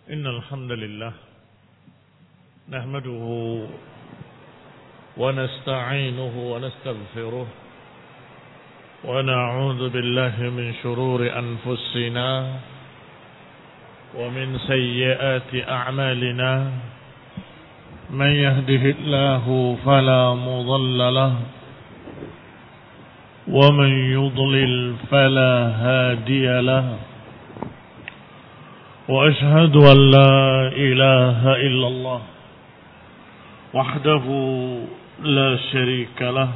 إن الحمد لله نحمده ونستعينه ونستغفره ونعوذ بالله من شرور أنفسنا ومن سيئات أعمالنا من يهده الله فلا مضل له ومن يضلل فلا هادي له وأشهد أن لا إله إلا الله وحده لا شريك له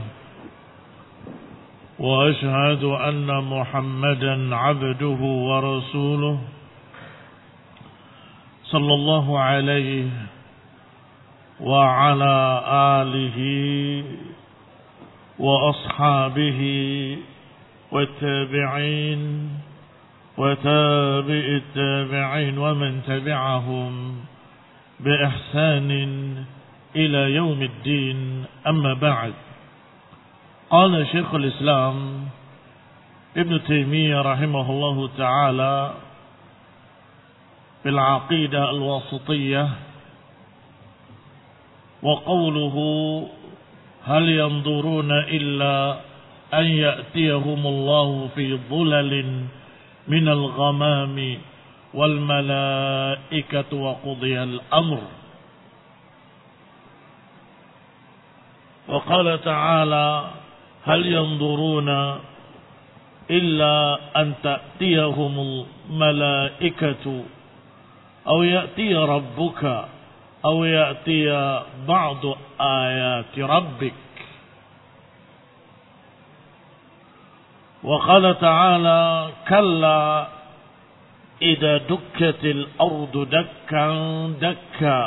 وأشهد أن محمدا عبده ورسوله صلى الله عليه وعلى آله وأصحابه والتابعين وتابع التابعين ومن تبعهم بإحسان إلى يوم الدين أما بعد قال شيخ الإسلام ابن تيمية رحمه الله تعالى في العقيدة الواسطية وقوله هل ينظرون إلا أن يأتيهم الله في ظلل من الغمام والملائكة وقضي الأمر وقال تعالى هل ينظرون إلا أن تأتيهم الملائكة أو يأتي ربك أو يأتي بعض آيات ربك وقال تعالى كلا إذا دكت الأرض دكا دكا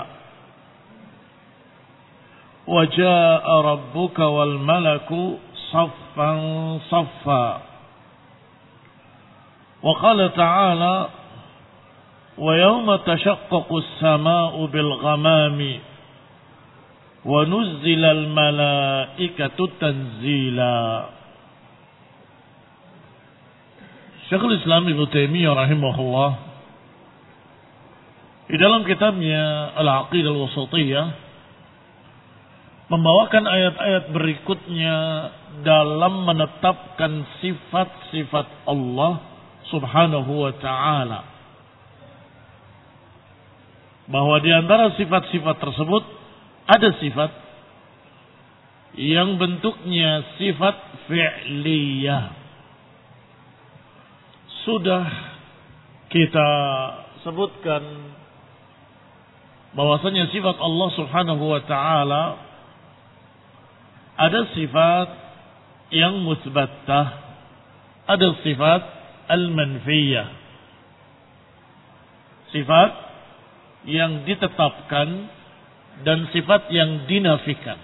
وجاء ربك والملك صفا صفا وقال تعالى ويوم تشقق السماء بالغمام ونزل الملائكة تنزيلا. Syekhul Islam Ibnu Taimiyah rahimahullah di dalam kitabnya Al-Aqidah Al-Wasatiyah membawakan ayat-ayat berikutnya dalam menetapkan sifat-sifat Allah Subhanahu wa taala. Bahwa di antara sifat-sifat tersebut ada sifat yang bentuknya sifat fi'liyah. Sudah kita sebutkan bahwasanya sifat Allah Subhanahu wa taala ada sifat yang musbattah, ada sifat al-manfiyah. Sifat yang ditetapkan dan sifat yang dinafikan.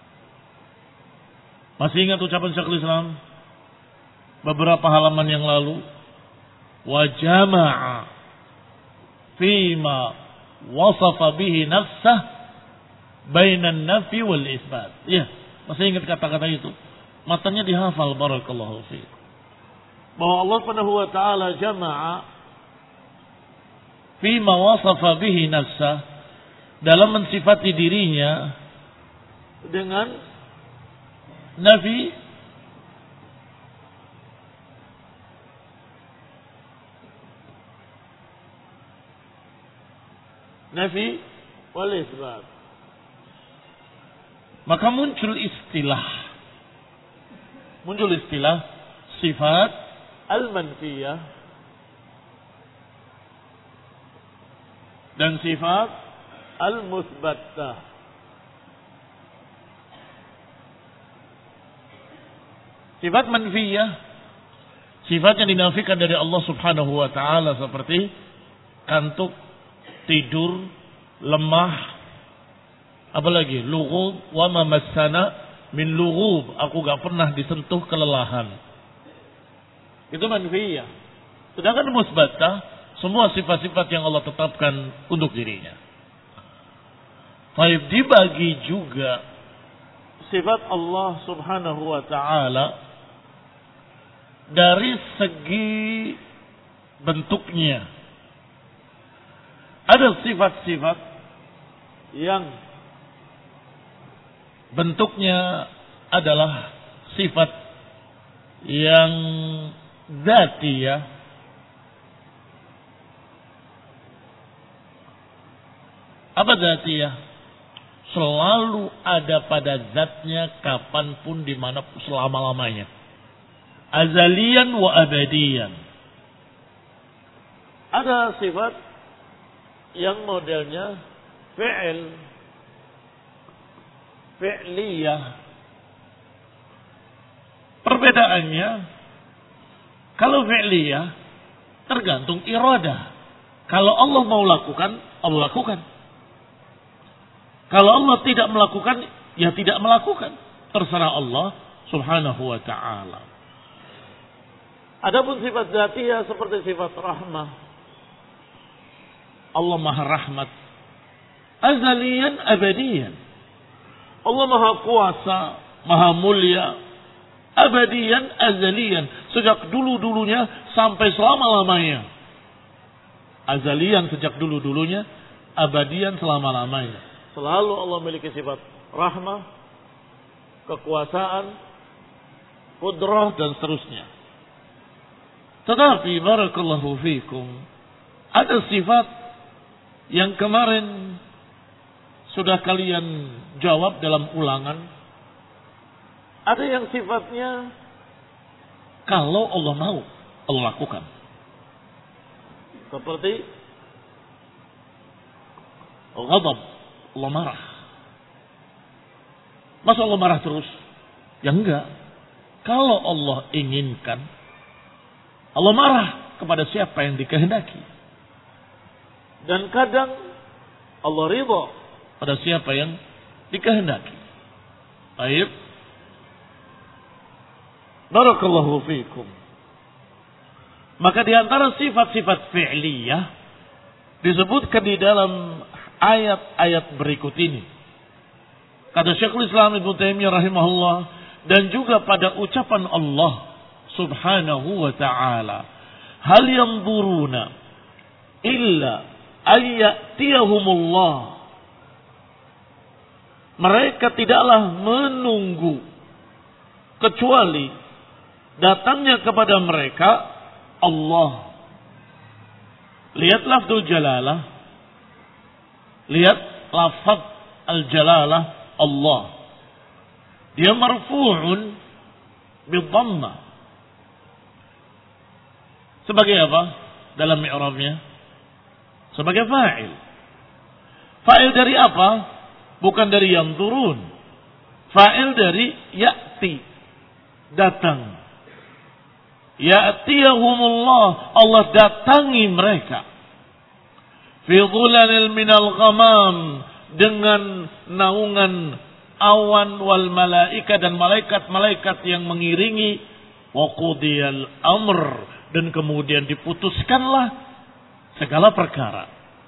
Masih ingat ucapan Syekhul Islam beberapa halaman yang lalu? Wa jama'a fima wasafa bihi nafsah bainan nafi wal isbat. Ya, masih ingat kata-kata itu? Matanya dihafal, barakallahu fiik. Bahwa Allah Subhanahu wa taala jama'a fima wasafa bihi nafsah, dalam mensifati dirinya dengan nafi wal isbat. Maka muncul istilah sifat al-manfiyah dan sifat al-musbattah. Sifat manfiyah, sifat yang dinafikan dari Allah Subhanahu wa taala seperti kantuk, tidur, lemah, apalagi lughub wa ma massana min lughub, aku gak pernah disentuh kelelahan. Itu manfiyah. Sedangkan musbattah semua sifat-sifat yang Allah tetapkan untuk dirinya. Baik, dibagi juga sifat Allah Subhanahu wa taala dari segi bentuknya. Ada sifat-sifat yang bentuknya adalah sifat yang dzatiyah. Apa dzatiyah? Selalu ada pada zatnya kapanpun dimanapun selama-lamanya. Azalian wa abadian. Ada sifat yang modelnya fi'liyah. Perbedaannya, kalau fi'liyah tergantung iradah. Kalau Allah mau lakukan, Allah lakukan. Kalau Allah tidak melakukan, ya tidak melakukan. Terserah Allah subhanahu wa ta'ala. Adapun sifat dzatiyah seperti sifat rahmah. Allah maha rahmat. Azalian abadian. Allah maha kuasa, maha mulia. Abadian azalian. Sejak dulu-dulunya sampai selama-lamanya. Azalian sejak dulu-dulunya. Abadian selama-lamanya. Selalu Allah memiliki sifat rahmah, kekuasaan, qudrah dan seterusnya. Tetapi barakallahu fikum, ada sifat yang kemarin sudah kalian jawab dalam ulangan. Ada yang sifatnya kalau Allah mau, Allah lakukan. Seperti ghadab, Allah marah. Masa Allah marah terus? Ya enggak. Kalau Allah inginkan, Allah marah kepada siapa yang dikehendaki. Dan kadang Allah ridha pada siapa yang dikehendaki. Baik. Barakallahu fiikum. Maka di antara sifat-sifat fi'liyah disebutkan di dalam ayat-ayat berikut ini. Kata Syekhul Islam Ibnu Taimiyah rahimahullah, dan juga pada ucapan Allah subhanahu wa ta'ala, hal yanzuruna illa ayyatiyahumullah. Mereka tidaklah menunggu kecuali datangnya kepada mereka Allah. Lihat lafzul jalalah. Lihat lafaz al-jalalah Allah. Dia marfu'un bidhammah. Sebagai apa dalam i'rabnya? Sebagai fa'il. Fa'il dari apa? Bukan dari yang turun. Fa'il dari ya'ti, datang. Ya'tiyahumullah, Allah datangi mereka. Fi dhulalil minal ghamam, dengan naungan awan wal malaika dan malaikat-malaikat yang mengiringi. Wa qudiyal amr, dan kemudian diputuskanlah segala perkara.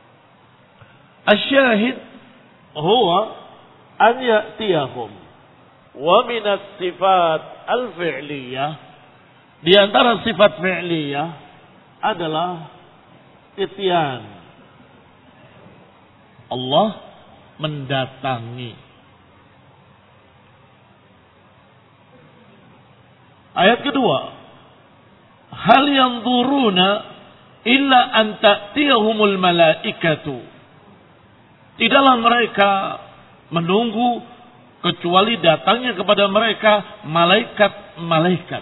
Asyahid huwa an ya'tiyahum. Wa minas sifat al-fi'liyah, di antara sifat fi'liyah adalah ityan. Allah mendatangi. Ayat kedua, hal yanzuruna illa an ta'tiyahumul malaikatu. Tidaklah mereka menunggu kecuali datangnya kepada mereka malaikat-malaikat.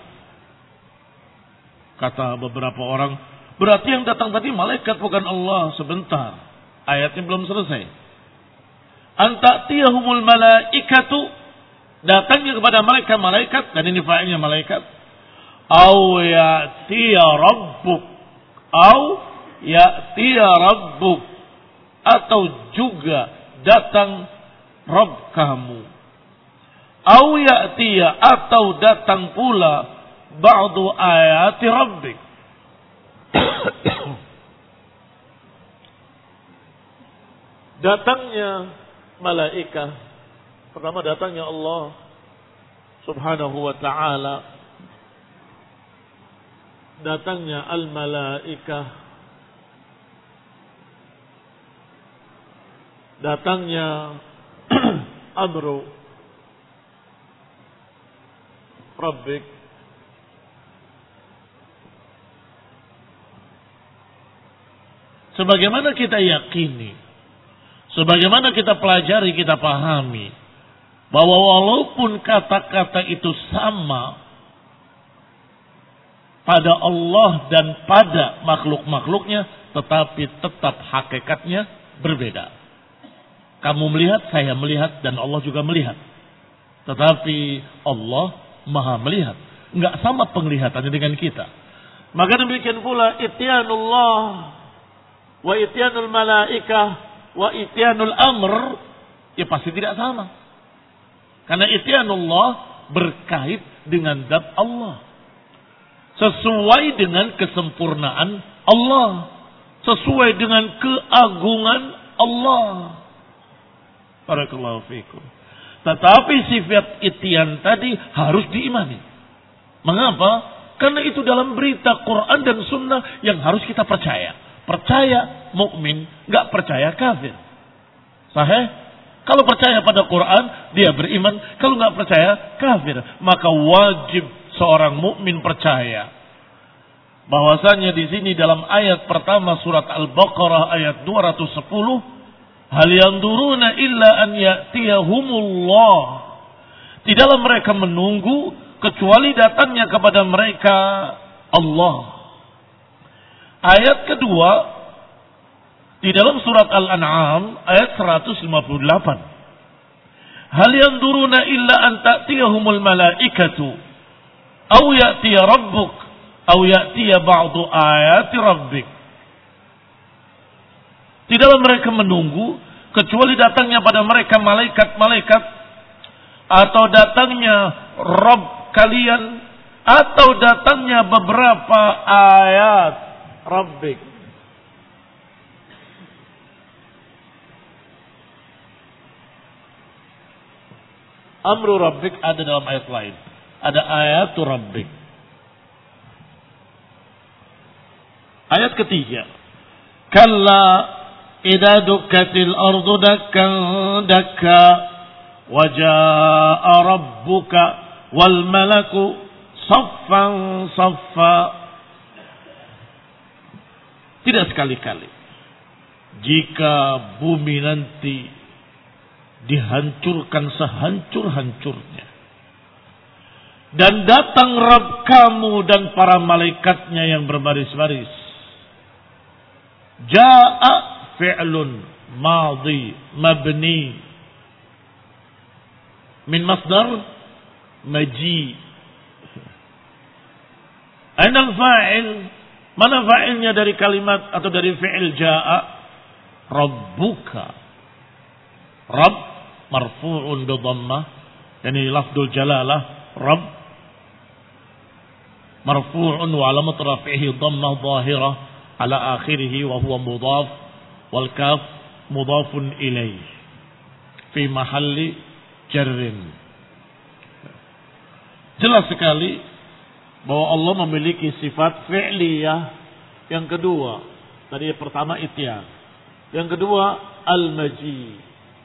Kata beberapa orang, berarti yang datang tadi malaikat bukan Allah. Sebentar, ayatnya belum selesai. An ta'tiyahumul malaikatu, datangnya kepada mereka malaikat, dan ini fa'ilnya malaikat. Au ya'tiya rabbuk, au ya'tiya rabbuk, atau juga datang Rabb kamu. Au ya'tiya, atau datang pula ba'du ayati rabbik. Datangnya malaikat, pertama datangnya Allah subhanahu wa ta'ala, datangnya al-malaikah, datangnya amru rabbik sebagaimana kita yakini, sebagaimana kita pelajari, kita pahami bahwa walaupun kata-kata itu sama pada Allah dan pada makhluk-makhluknya, tetapi tetap hakikatnya berbeda. Kamu melihat, saya melihat, dan Allah juga melihat. Tetapi Allah Maha melihat. Enggak sama penglihatannya dengan kita. Maka demikian pula ityanullah wa ityanul malaikah wa ityanul amr, ya pasti tidak sama. Karena ityanullah berkait dengan zat Allah, sesuai dengan kesempurnaan Allah, sesuai dengan keagungan Allah. Barakallahu fikum. Tetapi sifat ityan tadi harus diimani. Mengapa? Karena itu dalam berita Quran dan Sunnah yang harus kita percaya. Percaya mukmin, enggak percaya kafir. Sahih? Kalau percaya pada Quran, dia beriman. Kalau enggak percaya, kafir. Maka wajib seorang mukmin percaya bahwasanya di sini dalam ayat pertama surat Al-Baqarah ayat 210, hal yanzuruna illa an ya'tiyahumullah, tidaklah mereka menunggu kecuali datangnya kepada mereka Allah. Ayat kedua di dalam surat Al-An'am ayat 158, hal yanzuruna illa an ta'tiyahumul malaikatu aw ya'tiya rabbuk aw ya'tiya ba'du ayati rabbik. Tidaklah mereka menunggu kecuali datangnya pada mereka malaikat-malaikat, atau datangnya Rabb kalian, atau datangnya beberapa ayat Rabbik. Amru Rabbik ada dalam ayat lain. Ada ayatu Rabbik. Ayat ketiga, kalla idza dukkatil ardu dakkan dakka wa jaa rabbuka wal malaku saffan saffa. Tidak sekali-kali jika bumi nanti dihancurkan sehancur-hancurnya dan datang Rabb kamu dan para malaikatnya yang berbaris-baris. Jaa fi'lun madhi mabni min masdar maji. Aina al-fa'il? Mana fa'ilnya dari kalimat atau dari fi'il jaa? Rabbuka. Rabb marfu'un bi dhammah, yani lafdul jalalah Rabb marfu'un wa alamat rafi'ihi dhammah dhahirah ala akhirih wa huwa mudhaf wal kaf mudhafun ilaih fi mahalli jarrin. Jelas sekali bahwa Allah memiliki sifat fi'liyah. Yang kedua, tadi pertama ityan, yang kedua al-maji.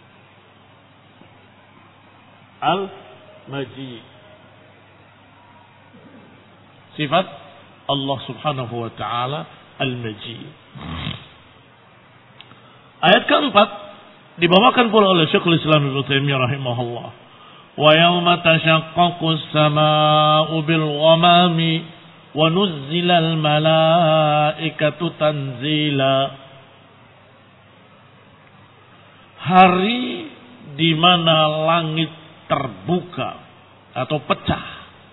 Al-maji sifat Allah subhanahu wa ta'ala al-maji. Ayat keempat dibawakan pula oleh Syekhul Islam Ibnu Taimiyah rahimahullah. Wa yauma tashaqqaqu as-samaa'u bil ghamami wa nuzzila al-malaa'ikatu tanzila. Hari di mana langit terbuka atau pecah.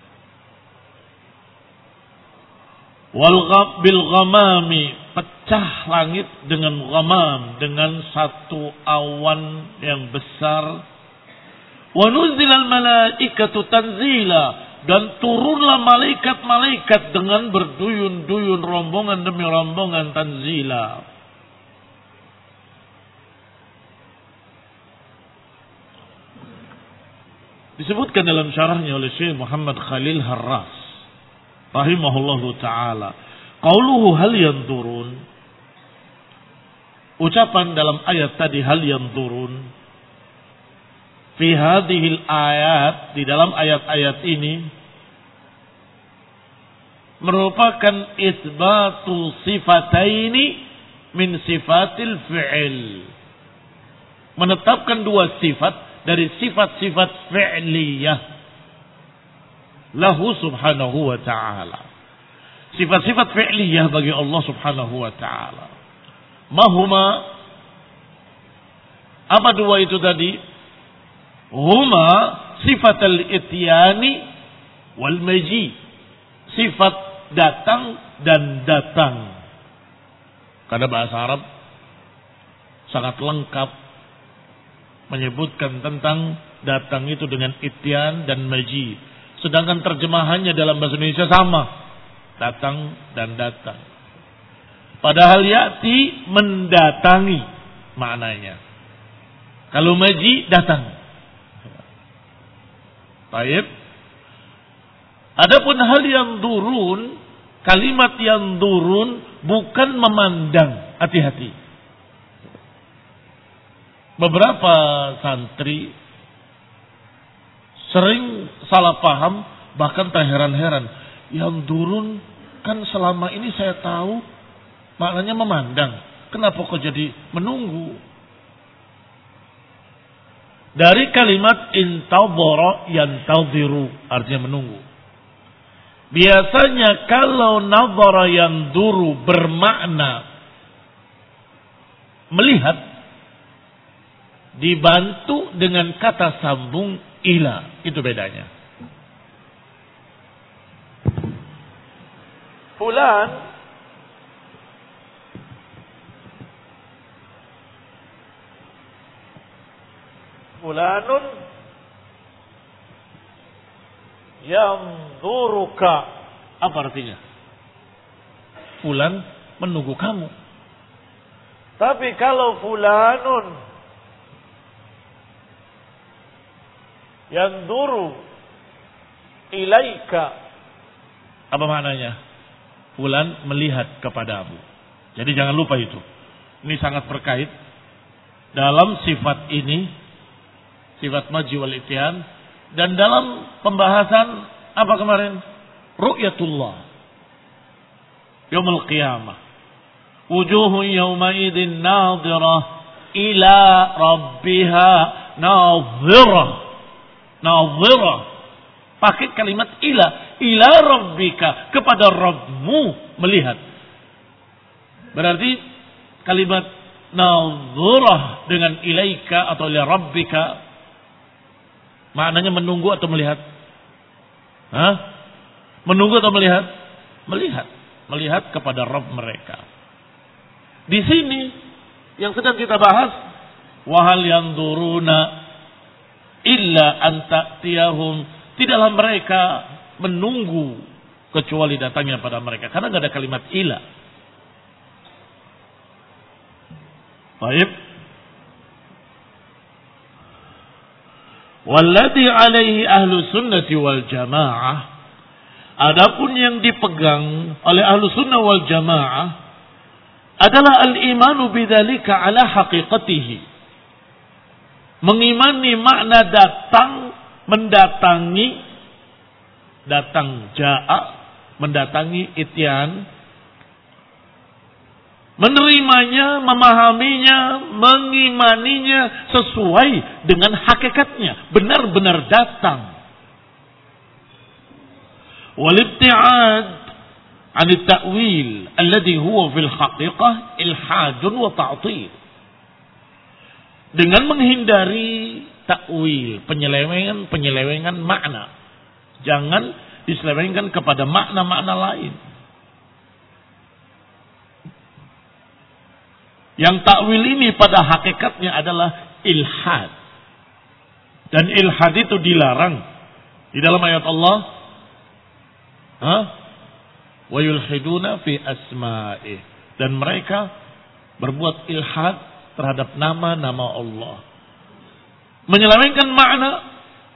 Bil ghamami, pecah langit dengan ghamam, dengan satu awan yang besar. Wa nuzilal malaikatu tanzila, dan turunlah malaikat-malaikat dengan berduyun-duyun, rombongan demi rombongan, tanzila. Disebutkan dalam syarahnya oleh Syekh Muhammad Khalil Harras rahimahullahu ta'ala, qauluhu hal yanzurun, ucapan dalam ayat tadi hal yanzurun fi hadhil ayat, di dalam ayat-ayat ini merupakan isbatu sifataini min sifatil fi'il, menetapkan dua sifat dari sifat-sifat fi'liyah lahu subhanahu wa ta'ala. Sifat-sifat fi'liyah bagi Allah subhanahu wa ta'ala. Mahuma, apa dua itu tadi? Huma sifat al-ityani wal maji, sifat datang dan datang. Karena bahasa Arab sangat lengkap menyebutkan tentang datang itu dengan ityan dan maji. Sedangkan terjemahannya dalam bahasa Indonesia sama, datang dan datang. Padahal ya'ti mendatangi maknanya. Kalau maji datang. Baik. Adapun hal yang durun, kalimat yang durun bukan memandang, hati-hati. Beberapa santri sering salah paham, bahkan terheran-heran. Yang durun kan selama ini saya tahu maknanya memandang. Kenapa kok jadi menunggu? Dari kalimat intadhara yantadhiru, artinya menunggu. Biasanya kalau nadhara yanzuru bermakna melihat, dibantu dengan kata sambung ila. Itu bedanya. Fulanun yanzuruka. Apa artinya? Fulan menunggu kamu. Tapi kalau fulanun yanzuru ilaika, apa maknanya? Fulan melihat kepadamu. Jadi jangan lupa itu. Ini sangat terkait dalam sifat ini, sifat maji wal ityan, dan dalam pembahasan apa kemarin? Ru'yatullah yaumul qiyamah. Wujuhun yawma idzin nadhirah ila rabbiha nadhirah. Nadhirah. Pakai kalimat ila rabbika, kepada Rabbmu melihat. Berarti kalimat nadhirah dengan ilaika atau ila rabbika maknanya menunggu atau melihat? Hah? Menunggu atau melihat? Melihat. Melihat kepada Rabb mereka. Di sini yang sedang kita bahas, wahal yanzuruna illa an ta'tiyahum, tidaklah mereka menunggu kecuali datangnya pada mereka, karena enggak ada kalimat ila. Baik. Walladhi alaihi ahlu sunnati wal jamaah, adapun yang dipegang oleh ahlu sunnah wal jamaah adalah al-imanu bidzalika ala haqiqatihi, mengimani makna datang, mendatangi, datang ja'a, mendatangi ityan, menerimanya, memahaminya, mengimaninya sesuai dengan hakikatnya, benar-benar datang. Wal-ibti'ad 'an at-ta'wil alladhi huwa fil haqiqah ilhadun wa ta'til. Dengan menghindari takwil, penyelewengan makna. Jangan diselewengkan kepada makna-makna lain. Yang takwil ini pada hakikatnya adalah ilhad. Dan ilhad itu dilarang di dalam ayat Allah. Wa yulhiduna fi asma'ih. Dan mereka berbuat ilhad terhadap nama-nama Allah. Menyelewengkan makna.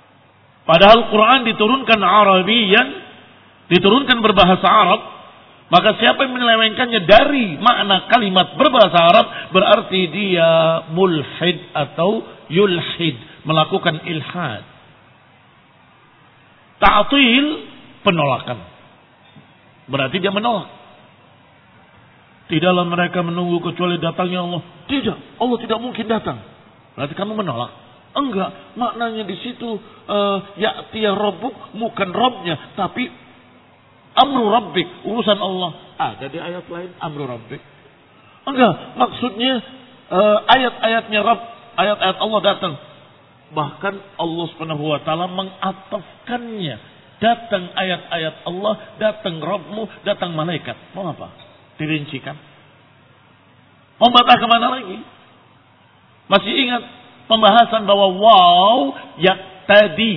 Padahal Quran diturunkan Arabian, diturunkan berbahasa Arab. Maka siapa yang menyelewengkannya dari makna kalimat berbahasa Arab, berarti dia mulhid atau yulhid, melakukan ilhad. Ta'til, penolakan. Berarti dia menolak. Tidaklah mereka menunggu kecuali datangnya Allah. Tidak, Allah tidak mungkin datang. Berarti kamu menolak. Enggak, maknanya di situ ya'tiya rabbuk, bukan Rabbnya, tapi amru rabbik, urusan Allah. Ada di ayat lain amru rabbik. Enggak, maksudnya ayat-ayatnya Rabb, ayat-ayat Allah datang. Bahkan Allah Subhanahu wa taala mengatafkannya. Datang ayat-ayat Allah, datang Rabbmu, datang malaikat. Mau apa? Dirincikan. Mau bantah kemana lagi? Masih ingat pembahasan bahwa waw yaqtadi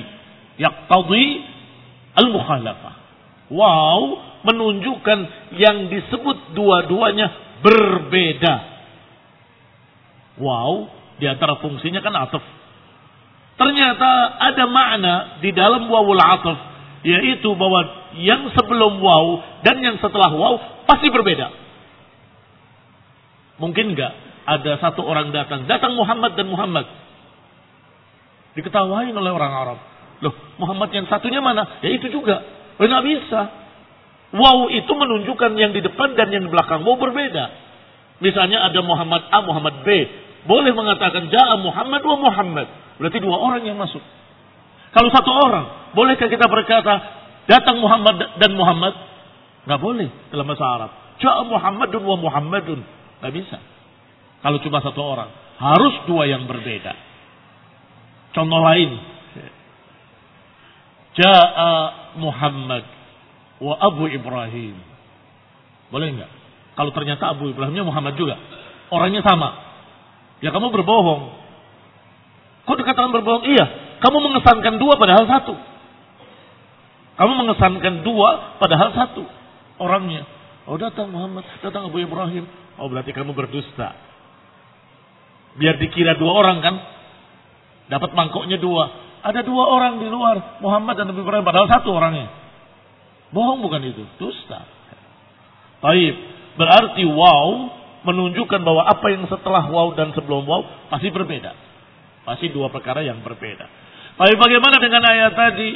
al-mukhalafah. Waw menunjukkan yang disebut dua-duanya berbeda. Waw di antara fungsinya kan ataf. Ternyata ada makna di dalam wawul ataf, yaitu bahwa yang sebelum waw dan yang setelah waw pasti berbeda. Mungkin enggak ada satu orang datang Muhammad dan Muhammad. Diketawain oleh orang Arab. Loh, Muhammad yang satunya mana? Ya itu juga. Nggak bisa. Waw itu menunjukkan yang di depan dan yang di belakang. Waw berbeda. Misalnya ada Muhammad A, Muhammad B. Boleh mengatakan Ja'a Muhammad wa Muhammad. Berarti dua orang yang masuk. Kalau satu orang, bolehkah kita berkata datang Muhammad dan Muhammad? Nggak boleh dalam bahasa Arab. Ja'a Muhammadun wa Muhammadun. Nggak bisa. Kalau cuma satu orang. Harus dua yang berbeda. Contoh lain. Ja'a Muhammad wa Abu Ibrahim. Boleh enggak? Kalau ternyata Abu Ibrahimnya Muhammad juga. Orangnya sama. Ya kamu berbohong. Kok dikatakan berbohong? Iya. Kamu mengesankan dua padahal satu. Kamu mengesankan dua padahal satu. Orangnya. Oh datang Muhammad, datang Abu Ibrahim. Oh berarti kamu berdusta. Biar dikira dua orang kan. Dapat mangkoknya dua. Ada dua orang di luar, Muhammad dan Nabi Ibrahim, padahal satu orangnya. Bohong bukan itu, dusta. Taib, berarti waw menunjukkan bahwa apa yang setelah waw dan sebelum waw pasti berbeda. Pasti dua perkara yang berbeda. Tapi bagaimana dengan ayat tadi?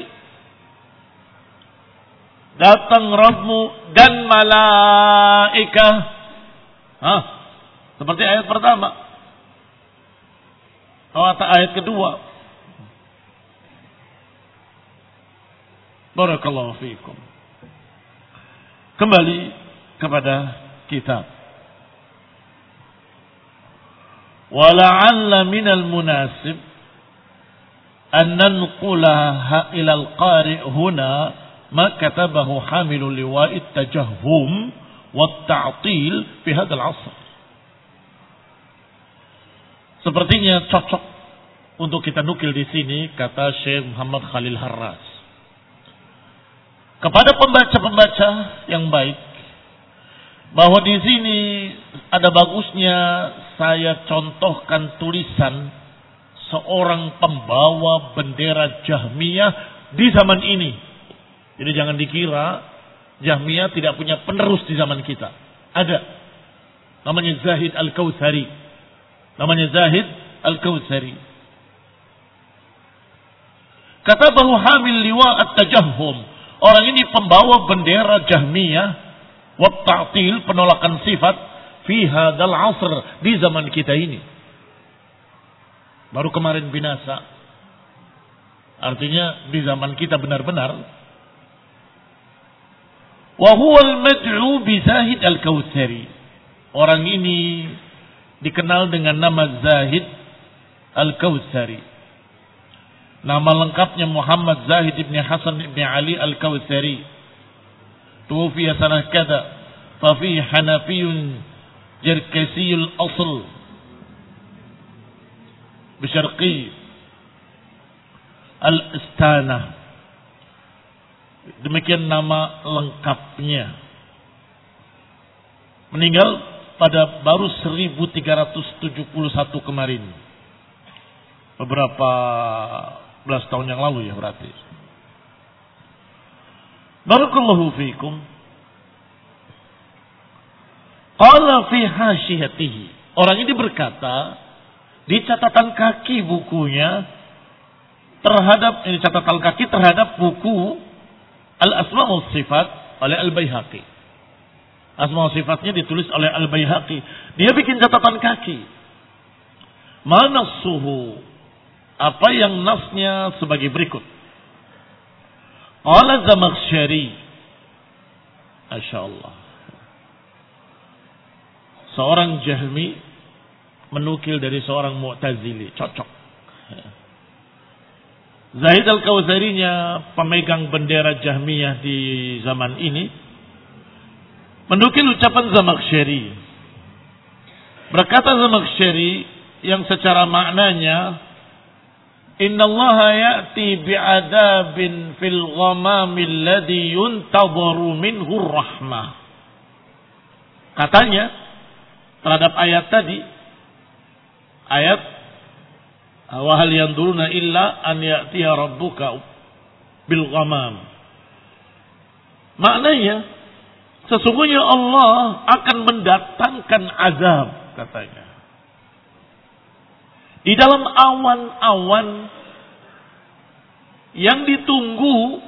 Datang Rabbmu dan malaikah. Seperti ayat pertama. Atau ayat kedua. Barakallahu fiikum. Kembali kepada kitab. Wala'alla minal munasib an nanqulaha ila al-qari' huna ma katabahu hamilu liwa'it tajahhum wat ta'til fi hadzal 'asr. Sepertinya cocok untuk kita nukil di sini kata Syekh Muhammad Khalil Harras. Kepada pembaca-pembaca yang baik, bahwa di sini ada bagusnya saya contohkan tulisan seorang pembawa bendera Jahmiyah di zaman ini. Jadi jangan dikira Jahmiyah tidak punya penerus di zaman kita. Ada. Namanya Zahid Al-Kautsari. Namanya Zahid Al-Kautsari. Katabahu hamil liwa at-tajahhum. Orang ini pembawa bendera Jahmiyah wa ta'til, penolakan sifat fi hadzal 'asr, di zaman kita ini. Baru kemarin binasa. Artinya di zaman kita benar-benar. Wa huwa al-mad'u bi Zahid Al-Kautsari. Orang ini dikenal dengan nama Zahid Al-Kautsari. Nama lengkapnya Muhammad Zahid ibn Hasan ibn Ali Al-Kautsari. Tuwfiya sanah kada. Fafi Hanafiyun Jerkesiyul Asl. Bisyarqi Al-Istanah. Demikian nama lengkapnya. Meninggal pada baru 1371 kemarin. Beberapa belas tahun yang lalu ya berarti. Barakallahu fiikum. Qala fi hasyiyatihi. Orang ini berkata di catatan kaki bukunya terhadap ini catatan kaki terhadap buku Al-Asma' wa Sifat oleh Al-Baihaqi. Asma wa Sifatnya ditulis oleh Al-Baihaqi. Dia bikin catatan kaki. Mana suhu? Apa yang nasnya sebagai berikut. Qala Zamakhsyari. Masya Allah. Seorang Jahmi menukil dari seorang Mu'tazili. Cocok. Zahid Al-Kautsarinya, pemegang bendera Jahmiyah di zaman ini, menukil ucapan Zamakhsyari. Berkata Zamakhsyari yang secara maknanya, Innallaha ya'ti bi'adabin fil ghamamil ladzi yuntadharu minhu rahmah. Katanya terhadap ayat tadi, ayat wa hal yanzuruna illa an ya'tiya rabbuka bil ghamam. Maknanya sesungguhnya Allah akan mendatangkan azab, katanya. Di dalam awan-awan yang ditunggu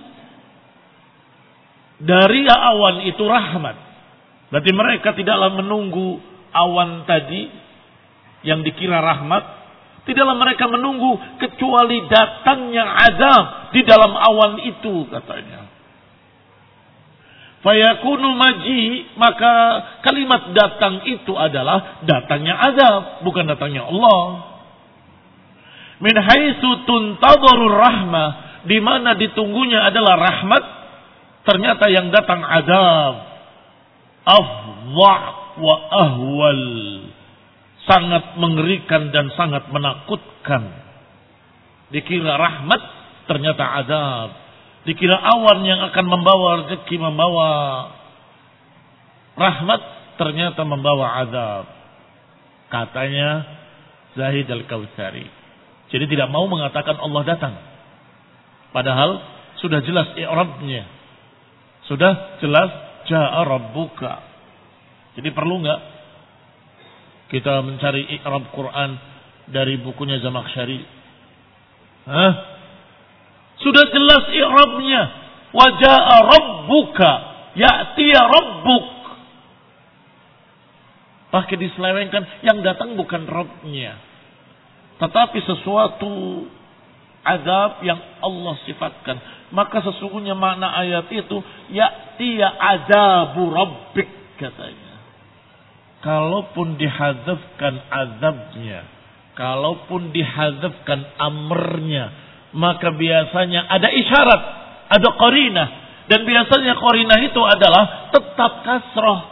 dari awan itu rahmat. Berarti mereka tidaklah menunggu awan tadi yang dikira rahmat. Tidaklah mereka menunggu kecuali datangnya azab di dalam awan itu, katanya. Fayakunu maji, maka kalimat datang itu adalah datangnya azab, bukan datangnya Allah. Min haitsu tuntadharur rahmah, di mana ditunggunya adalah rahmat, ternyata yang datang azab. Afdha wa ahwal, sangat mengerikan dan sangat menakutkan. Dikira rahmat, ternyata azab. Dikira awan yang akan membawa rezeki, membawa rahmat, ternyata membawa azab. Katanya Zahid Al-Kautsari. Jadi tidak mau mengatakan Allah datang. Padahal sudah jelas i'rabnya. Sudah jelas ja'a rabbuka. Jadi perlu enggak kita mencari i'rab Quran dari bukunya Zamakhsyari? Hah? Sudah jelas i'rabnya. Wa ja'a rabbuka, ya'tiya rabbuk. Pakai diselewengkan, yang datang bukan Rabbnya, tetapi sesuatu azab yang Allah sifatkan. Maka sesungguhnya makna ayat itu ya'tiya azabu rabbik, katanya. Kalaupun dihadzafkan azabnya, kalaupun dihadzafkan amrnya, maka biasanya ada isyarat, ada qarinah, dan biasanya qarinah itu adalah tetap kasrah.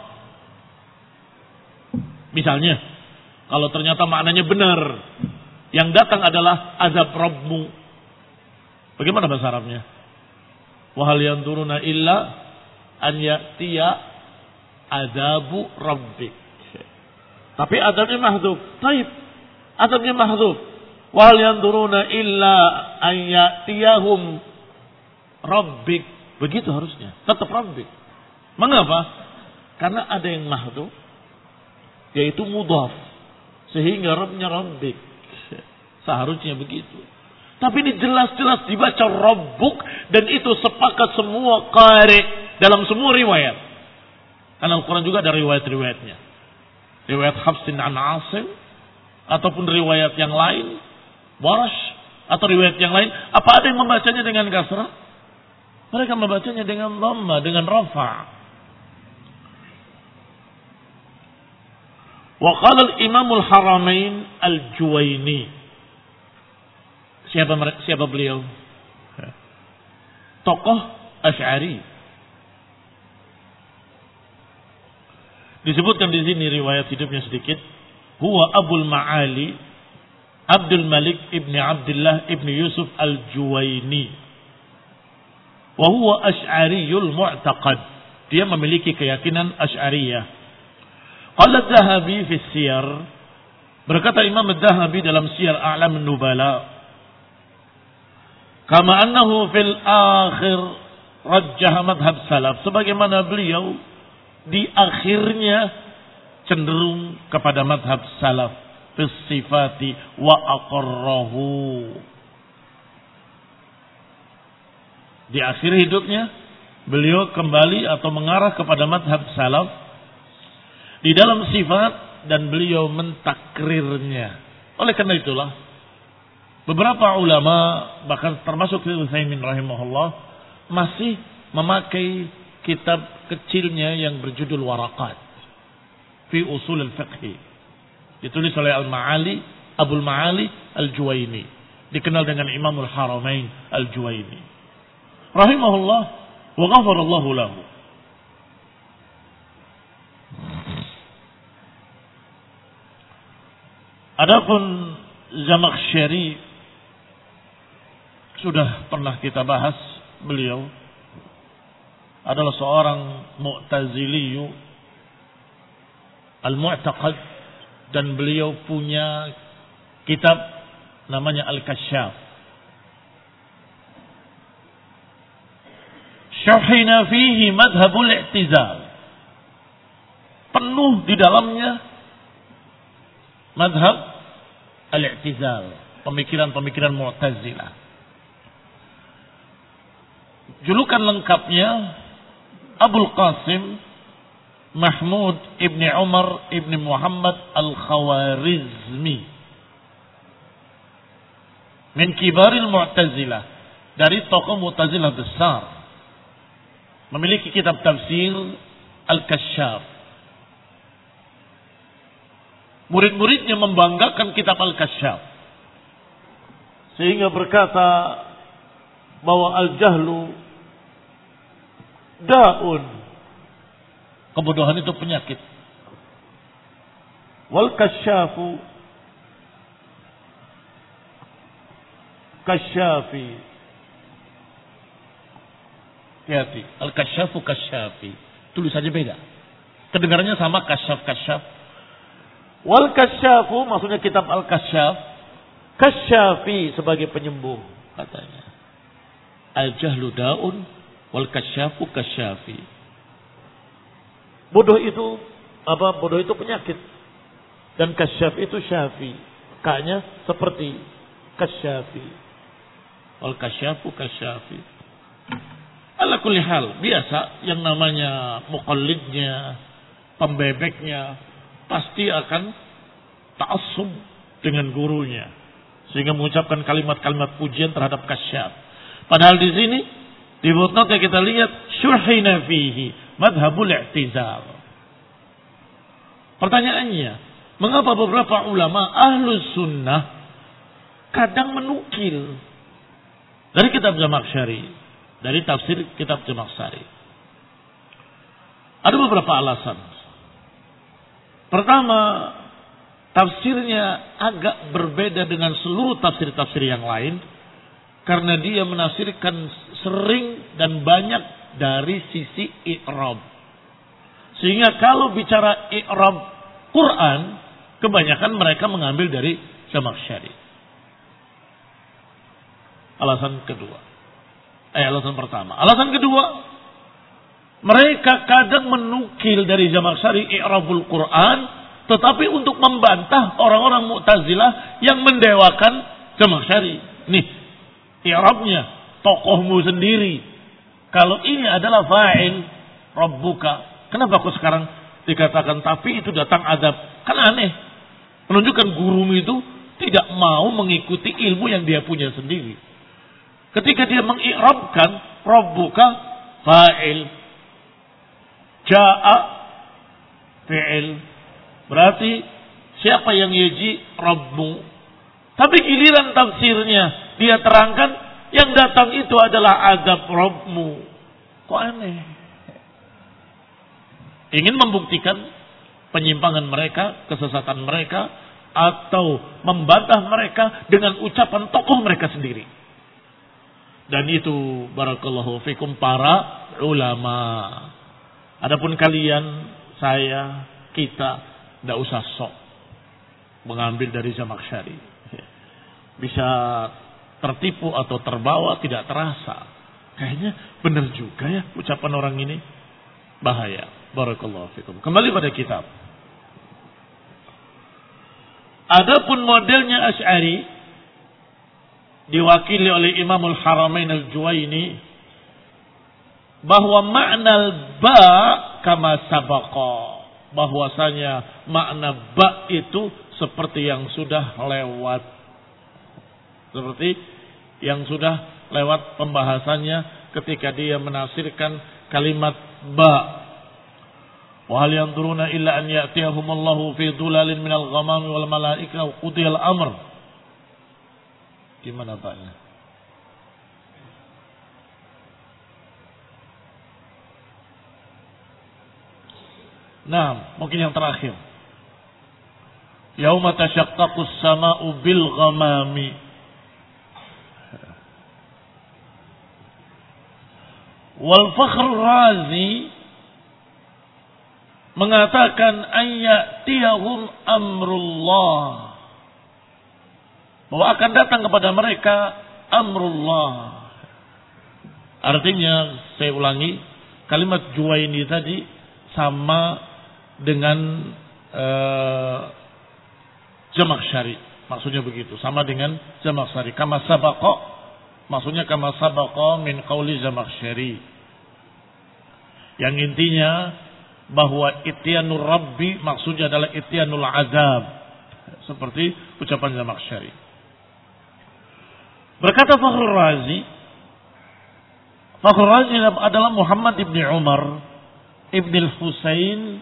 Misalnya, kalau ternyata maknanya benar, yang datang adalah azab Rabbmu. Bagaimana bahasa Arabnya? Wa hal yanzuruna illa an ya'tiya azabu rabbik. Tapi azabnya mahdzuf. Baik. Azabnya mahdzuf. Wa hal yanzuruna illa an ya'tiyahum rabbik. Begitu harusnya. Tetap rabbik. Mengapa? Karena ada yang mahdzuf, yaitu mudhaf. Sehingga Rabbnya rabbik. Seharusnya begitu. Tapi ini jelas-jelas dibaca Rabbuk, dan itu sepakat semua qari dalam semua riwayat. Karena Al-Quran juga ada riwayat-riwayatnya. Riwayat Hafsin an Asim, ataupun riwayat yang lain, Warash, atau riwayat yang lain. Apa ada yang membacanya dengan kasrah? Mereka membacanya dengan dhamma, dengan rafa'. Wa qala al-Imamul Haramain Al-Juwaini. Siapa beliau? Tokoh Asy'ari. Disebutkan di sini riwayat hidupnya sedikit. Huwa Abul Ma'ali Abdul Malik ibn Abdullah ibn Yusuf Al-Juwaini. Wa huwa Asy'ariyul Mu'taqad. Dia memiliki keyakinan Asy'ariyah. Qala Adz-Dzahabi fi Siyar. Berkata Imam Adz-Dzahabi dalam Siyar A'lam an-Nubala, kama annahu fil akhir rajjah madhab salaf, sebagaimana beliau di akhirnya cenderung kepada madhab salaf fi sifati wa aqarrahu. Di akhir hidupnya beliau kembali atau mengarah kepada madhab salaf di dalam sifat dan beliau mentakrirnya. Oleh karena itulah beberapa ulama bahkan termasuk Ibnu Utsaimin rahimahullah masih memakai kitab kecilnya yang berjudul Waraqat fi Usul al-Fiqh, ditulis oleh Abul Ma'ali Al-Juwaini, dikenal dengan Imamul Haramain Al-Juwaini rahimahullah wa ghafarallahu lahu. Adapun Zamakhsyari sudah pernah kita bahas, beliau adalah seorang Mu'tazili al-Mu'taqad dan beliau punya kitab namanya Al-Kasyaf. Syarhina fihi madhabul i'tizal. Penuh di dalamnya madhab al-i'tizal, pemikiran-pemikiran Mu'tazilah. Julukan lengkapnya Abul Qasim Mahmud ibni Umar ibni Muhammad al-Khawarizmi min kibaril Mu'tazilah, dari tokoh Mu'tazilah besar, memiliki kitab tafsir Al-Kasyaf. Murid-muridnya membanggakan kitab Al-Kasyaf sehingga berkata bahwa al-jahlu da'un, kebodohan itu penyakit. Wal kasyafu kasyafi. Hati, al-kasyafu kasyafi. Tulis saja beda. Kedengarannya sama, kasyaf. Wal kasyafu maksudnya kitab al-kasyaf, kasyafi sebagai penyembuh katanya. Al-jahlu da'un wal kasyafu kasyafi. Bodoh itu penyakit dan kasyaf itu syafi. Kaknya seperti kasyafi. Wal kasyafu kasyafi. Ala kulli hal, biasa yang namanya muqallidnya, pembebeknya pasti akan ta'assub dengan gurunya sehingga mengucapkan kalimat-kalimat pujian terhadap kasyaf. Padahal di sini di footnote kita lihat syurhina fihi madhabul i'tizal. Pertanyaannya, mengapa beberapa ulama ahlus sunnah kadang menukil dari kitab Zamakhsyari, dari tafsir kitab Zamakhsyari? Ada beberapa alasan. Pertama, tafsirnya agak berbeda dengan seluruh tafsir-tafsir yang lain karena dia menafsirkan sering dan banyak dari sisi i'rab. Sehingga kalau bicara i'rab Quran, kebanyakan mereka mengambil dari Zamakhsyari. Alasan pertama. Alasan kedua, mereka kadang menukil dari Zamakhsyari i'rabul Quran, tetapi untuk membantah orang-orang Mu'tazilah yang mendewakan Zamakhsyari. Nih, i'rabnya tokohmu sendiri. Kalau ini adalah fa'il rabbuka, kenapa kok sekarang dikatakan tapi itu datang adab? Kan aneh. Menunjukkan gurumu itu tidak mau mengikuti ilmu yang dia punya sendiri. Ketika dia mengi'rabkan rabbuka fa'il, ja'a fi'il, berarti siapa yang yaji? Rabbu. Tapi giliran tafsirnya dia terangkan yang datang itu adalah azab Rabbmu. Kok aneh? Ingin membuktikan penyimpangan mereka, kesesatan mereka, atau membantah mereka dengan ucapan tokoh mereka sendiri. Dan itu barakallahu fikum para ulama. Adapun kalian, saya, kita tidak usah sok mengambil dari Zamakhsyari. Bisa tertipu atau terbawa tidak terasa. Kayaknya benar juga ya ucapan orang ini. Bahaya. Barakallahu fikum. Kembali pada kitab. Adapun modelnya Asy'ari diwakili oleh Imamul Haramain Al-Juwaini bahwa makna ba kama sabaqa, bahwasanya makna ba itu seperti yang sudah lewat, seperti yang sudah lewat pembahasannya ketika dia menafsirkan kalimat ba. Wa hal yanzuruna illa an ya'tiyahumullahu fi dhulalin minal ghamami wal malaika wa qudiyal amr. Gimana Paknya? Nah, mungkin yang terakhir. Yauma tashaqqaqus sama'u bil ghamami. Wal Fakhr Razi mengatakan ayyatiyahum amrullah, bahwa akan datang kepada mereka amrullah. Artinya, saya ulangi, kalimat Juwaini tadi sama dengan Zamakhsyari, maksudnya begitu, sama dengan Zamakhsyari. Kama sabaqa, maksudnya kama sabaqa min qauli Zamakhsyari, yang intinya bahwa ityanur rabbi maksudnya adalah ityanul azab, seperti ucapan Zamakhsyari. Berkata Fakhrul Razi adalah Muhammad ibn Umar ibn al-Husain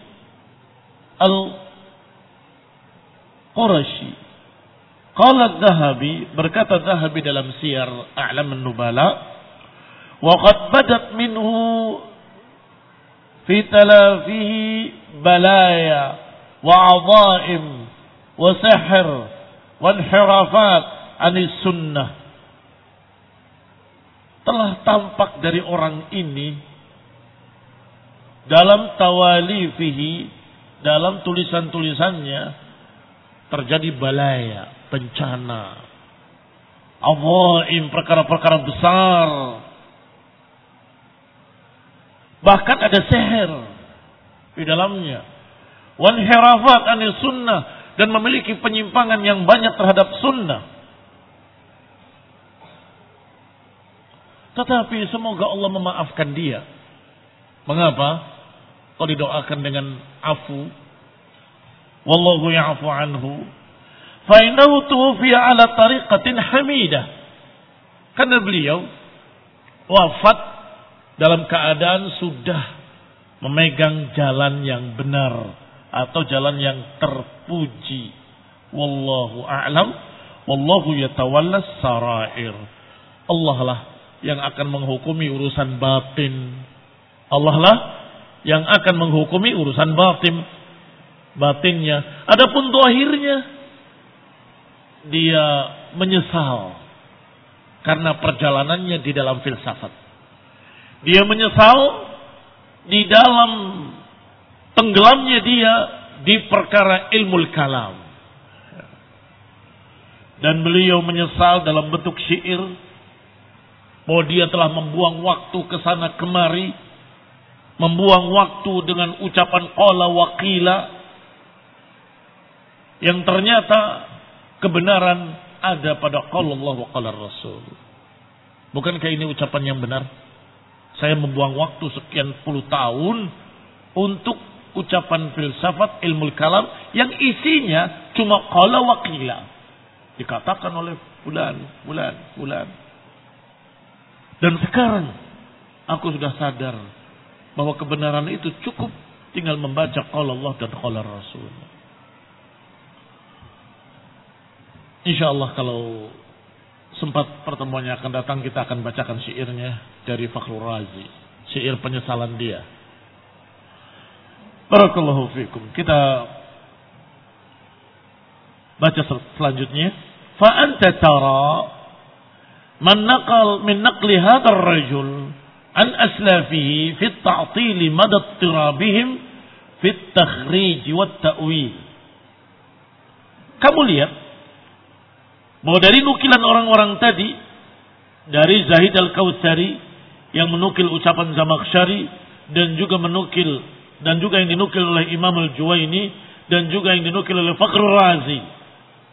al-Qurashi. Qala Adz-Dzahabi, berkata Dzahabi dalam Siyar A'lam an-Nubala, wa qad badat minhu fi talafihi balaya wa 'adha'im wa sihr wa inhirafat 'anis sunnah. Telah tampak dari orang ini dalam tawalifihi, dalam tulisan-tulisannya, terjadi balaya, bencana, adha'im, perkara-perkara besar. Bahkan ada sihir di dalamnya. Wanhirafat anil sunnah, dan memiliki penyimpangan yang banyak terhadap sunnah. Tetapi semoga Allah memaafkan dia. Mengapa? Kau didoakan dengan afu. Wallahu ya'fu anhu. Fa innahu tuwfiya ala tariqatin hamidah. Karena beliau wafat dalam keadaan sudah memegang jalan yang benar atau jalan yang terpuji. Wallahu a'lam. Wallahu yatawalla sarair. Allah lah yang akan menghukumi urusan batin. Allah lah yang akan menghukumi urusan batinnya. Adapun zahirnya, dia menyesal karena perjalanannya di dalam filsafat. Dia menyesal di dalam tenggelamnya dia di perkara ilmu kalam. Dan beliau menyesal dalam bentuk syair, bahwa dia telah membuang waktu ke sana kemari, membuang waktu dengan ucapan qala wa qila, yang ternyata kebenaran ada pada qala Allah wa qala Rasul. Bukankah ini ucapan yang benar? Saya membuang waktu sekian puluh tahun untuk ucapan filsafat ilmu kalam yang isinya cuma qala wa qila, dikatakan oleh fulan. Dan sekarang aku sudah sadar bahwa kebenaran itu cukup tinggal membaca qala Allah dan qala Rasul. Insyaallah kalau sempat pertemuannya akan datang, kita akan bacakan syairnya dari Fakhrul Razi, syair penyesalan dia. Barakallahu fikum. Kita baca selanjutnya. Fa anta tara man naqal min naqli hadzal rajul an aslafihi fi at-ta'til mad ittirabihim fi at-takhrij wa at-ta'wil. Kamu lihat bahwa dari nukilan orang-orang tadi, dari Zahid Al-Kautsari yang menukil ucapan Zamakhsyari, dan juga yang dinukil oleh Imam Al-Juwaini, dan juga yang dinukil oleh Fakhrul Razi,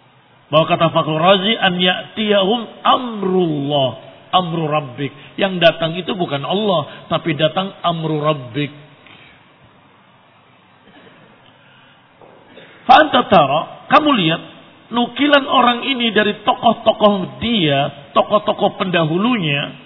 Bahwa kata Fakhrul Razi, an ya'tiyahum amrullah, amru rabbik. Yang datang itu bukan Allah, tapi datang amru rabbik. Fa'anta tara, kamu lihat nukilan orang ini dari tokoh-tokoh dia, tokoh-tokoh pendahulunya,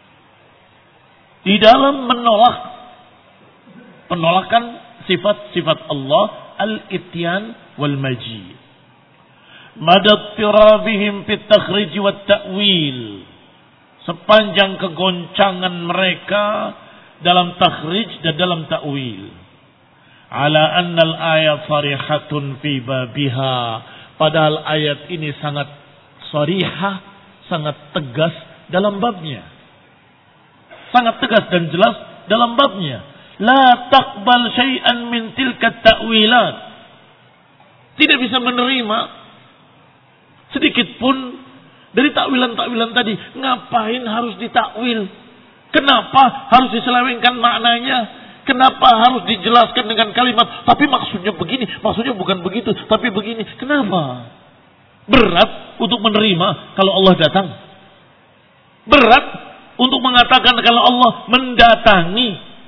di dalam menolak penolakan sifat-sifat Allah, al-ityan wal maji. Madad tirabihim fit takhrij wat ta'wil. Sepanjang kegoncangan mereka dalam takhrij dan dalam ta'wil. Ala anna al-ayat sarihatun fi babiha. Padahal ayat ini sangat sarihah, sangat tegas dalam babnya. Sangat tegas dan jelas dalam babnya. La taqbal syai'an min tilka ta'wilat. Tidak bisa menerima sedikit pun dari takwilan-takwilan tadi. Ngapain harus ditakwil? Kenapa harus diselewengkan maknanya? Kenapa harus dijelaskan dengan kalimat tapi maksudnya begini, maksudnya bukan begitu, tapi begini? Kenapa? Berat untuk menerima kalau Allah datang. Berat untuk mengatakan kalau Allah mendatangi.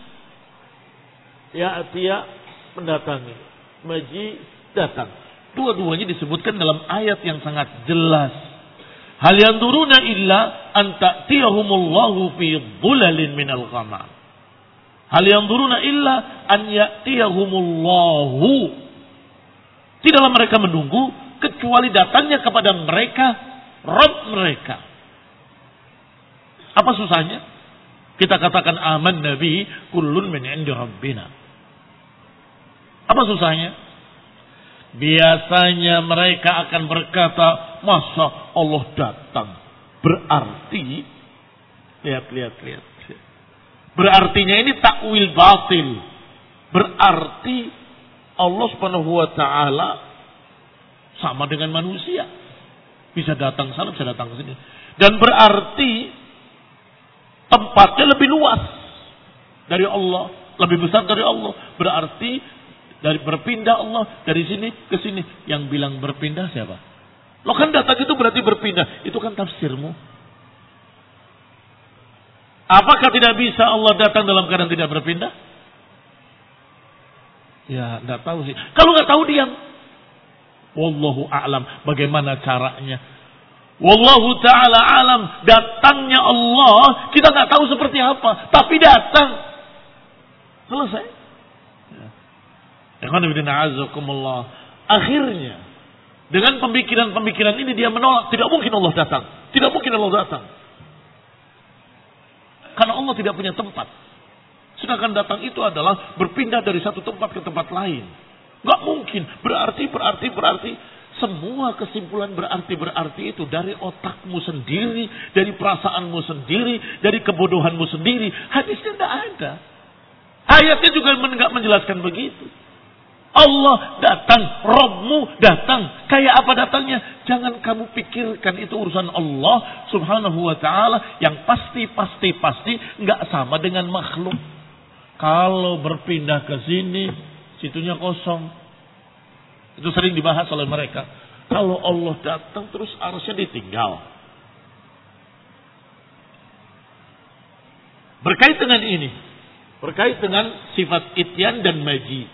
Ya atia mendatangi. Maji datang. Dua-duanya disebutkan dalam ayat yang sangat jelas. Hal yanzuruna illa an ta'tiyahumullahu fi dhulalin minal ghamam. Hal yanzuruna illa an ya'tiyahumullahu. Tidaklah mereka menunggu kecuali datangnya kepada mereka Rabb mereka. Apa susahnya? Kita katakan aman nabi kullun min indi rabbina. Apa susahnya? Biasanya mereka akan berkata, masa Allah datang? Berarti, lihat. Berartinya ini takwil batil. Berarti Allah Subhanahu wa taala sama dengan manusia. Bisa datang sana, bisa datang ke sini. Dan berarti tempatnya lebih luas dari Allah, lebih besar dari Allah. Berarti dari berpindah Allah dari sini ke sini. Yang bilang berpindah siapa? Lo kan datang itu berarti berpindah. Itu kan tafsirmu. Apakah tidak bisa Allah datang dalam keadaan tidak berpindah? Ya, tidak tahu sih. Kalau nggak tahu diam. Wallahu a'lam. Bagaimana caranya? Wallahu ta'ala alam. Datangnya Allah kita nggak tahu seperti apa, tapi datang. Selesai. Akhirnya dengan pemikiran-pemikiran ini dia menolak. Tidak mungkin Allah datang. Tidak mungkin Allah datang. Karena Allah tidak punya tempat. Sedangkan datang itu adalah berpindah dari satu tempat ke tempat lain. Gak mungkin. Berarti. Semua kesimpulan berarti itu dari otakmu sendiri, dari perasaanmu sendiri, dari kebodohanmu sendiri. Hadisnya tidak ada. Ayatnya juga enggak menjelaskan begitu. Allah datang, Rabbmu datang. Kayak apa datangnya? Jangan kamu pikirkan itu urusan Allah Subhanahu wa taala yang pasti enggak sama dengan makhluk. Kalau berpindah ke sini, situnya kosong. Itu sering dibahas oleh mereka. Kalau Allah datang terus arusnya ditinggal. Berkait dengan ini, berkait dengan sifat ityan dan maji,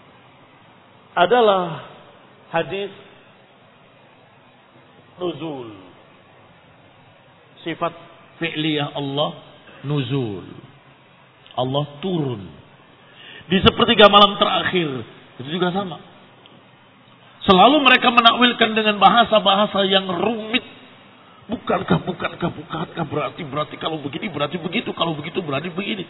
adalah hadis nuzul. Sifat fi'liyah Allah nuzul. Allah turun. Di sepertiga malam terakhir. Itu juga sama. Selalu mereka menakwilkan dengan bahasa-bahasa yang rumit. Bukankah berarti kalau begini berarti begitu. Kalau begitu berarti begini.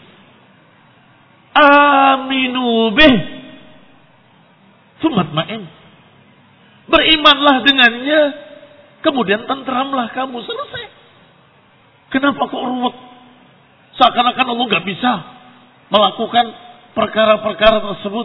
Aminu bih. Sumat ma'in. Berimanlah dengannya. Kemudian tenteramlah kamu. Selesai. Kenapa kok ruwet? Seakan-akan Allah gak bisa melakukan perkara-perkara tersebut.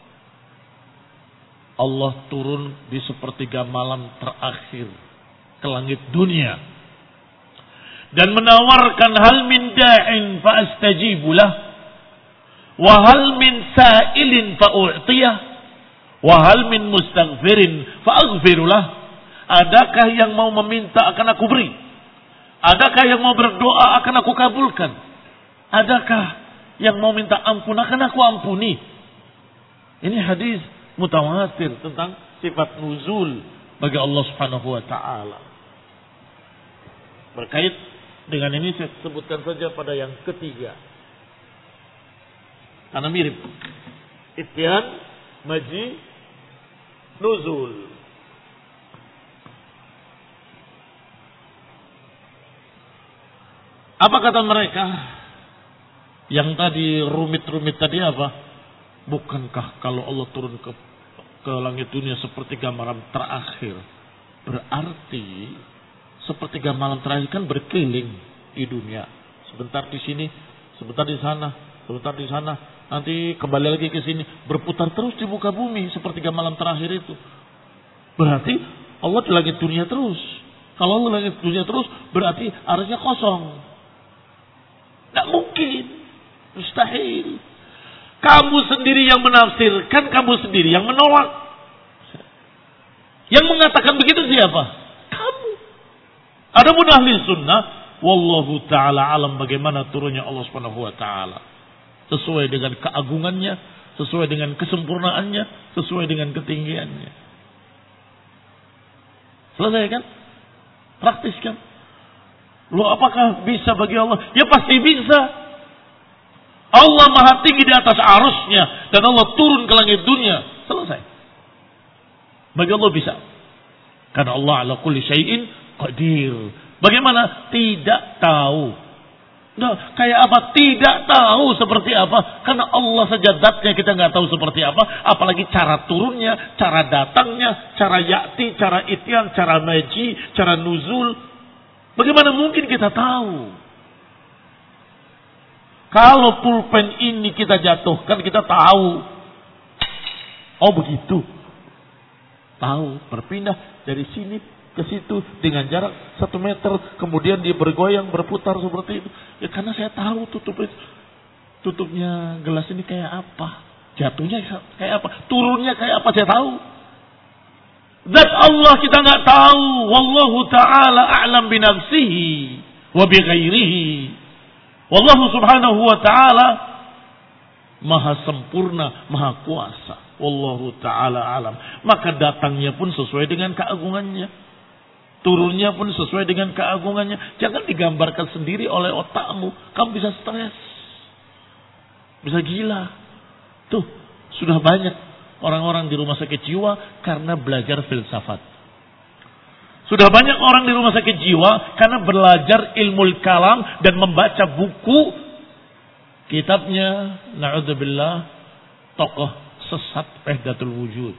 Allah turun di sepertiga malam terakhir ke langit dunia. Dan menawarkan hal min da'in fa'astajibulah. Wa hal min sa'ilin fa'u'tiyah. Wa hal min mustaghfirin fa'aghfirulah. Adakah yang mau meminta akan aku beri? Adakah yang mau berdoa akan aku kabulkan? Adakah yang mau minta ampun akan aku ampuni? Ini hadis mutawatir tentang sifat nuzul bagi Allah Subhanahu wa taala. Berkait dengan ini saya sebutkan saja pada yang ketiga. Karena mirip. Ityan, maji, nuzul. Apa kata mereka? Yang tadi rumit-rumit tadi apa? Bukankah kalau Allah turun ke langit dunia sepertiga malam terakhir, berarti sepertiga malam terakhir kan berkeliling di dunia. Sebentar di sini, sebentar di sana, sebentar di sana, nanti kembali lagi ke sini, berputar terus di muka bumi sepertiga malam terakhir itu. Berarti Allah di langit dunia terus. Kalau Allah di langit dunia terus, berarti arsy-Nya kosong. Tidak mungkin, mustahil. Kamu sendiri yang menafsirkan, kamu sendiri yang menolak. Yang mengatakan begitu siapa? Kamu. Adapun ahli sunnah, wallahu taala alam bagaimana turunnya Allah Subhanahu wa taala. Sesuai dengan keagungannya, sesuai dengan kesempurnaannya, sesuai dengan ketinggiannya. Selesai kan? Praktis kan? Loh, apakah bisa bagi Allah? Ya pasti bisa. Allah maha tinggi di atas arusnya dan Allah turun ke langit dunia. Selesai. Bagi Allah bisa. Karena Allah ala kulli syai'in qadir. Bagaimana? Tidak tahu. Nah, kayak apa? Tidak tahu seperti apa. Karena Allah saja zatnya kita nggak tahu seperti apa. Apalagi cara turunnya, cara datangnya, cara ya'ti, cara ityan, cara maji, cara nuzul. Bagaimana mungkin kita tahu? Kalau pulpen ini kita jatuhkan, kita tahu. Oh begitu. Tahu, berpindah dari sini ke situ dengan jarak 1 meter. Kemudian dia bergoyang, berputar seperti itu. Ya karena saya tahu tutupnya gelas ini kayak apa. Jatuhnya kayak apa. Turunnya kayak apa saya tahu. Zat Allah kita nggak tahu. Wallahu ta'ala a'lam binafsihi wa bighairihi. Wallahu subhanahu wa ta'ala maha sempurna, maha kuasa. Wallahu ta'ala alam. Maka datangnya pun sesuai dengan keagungannya. Turunnya pun sesuai dengan keagungannya. Jangan digambarkan sendiri oleh otakmu. Kamu bisa stres. Bisa gila. Tuh, sudah banyak orang-orang di rumah sakit jiwa karena belajar filsafat. Sudah banyak orang di rumah sakit jiwa karena belajar ilmu kalam dan membaca buku kitabnya, na'udzubillah, tokoh sesat Wahdatul Wujud.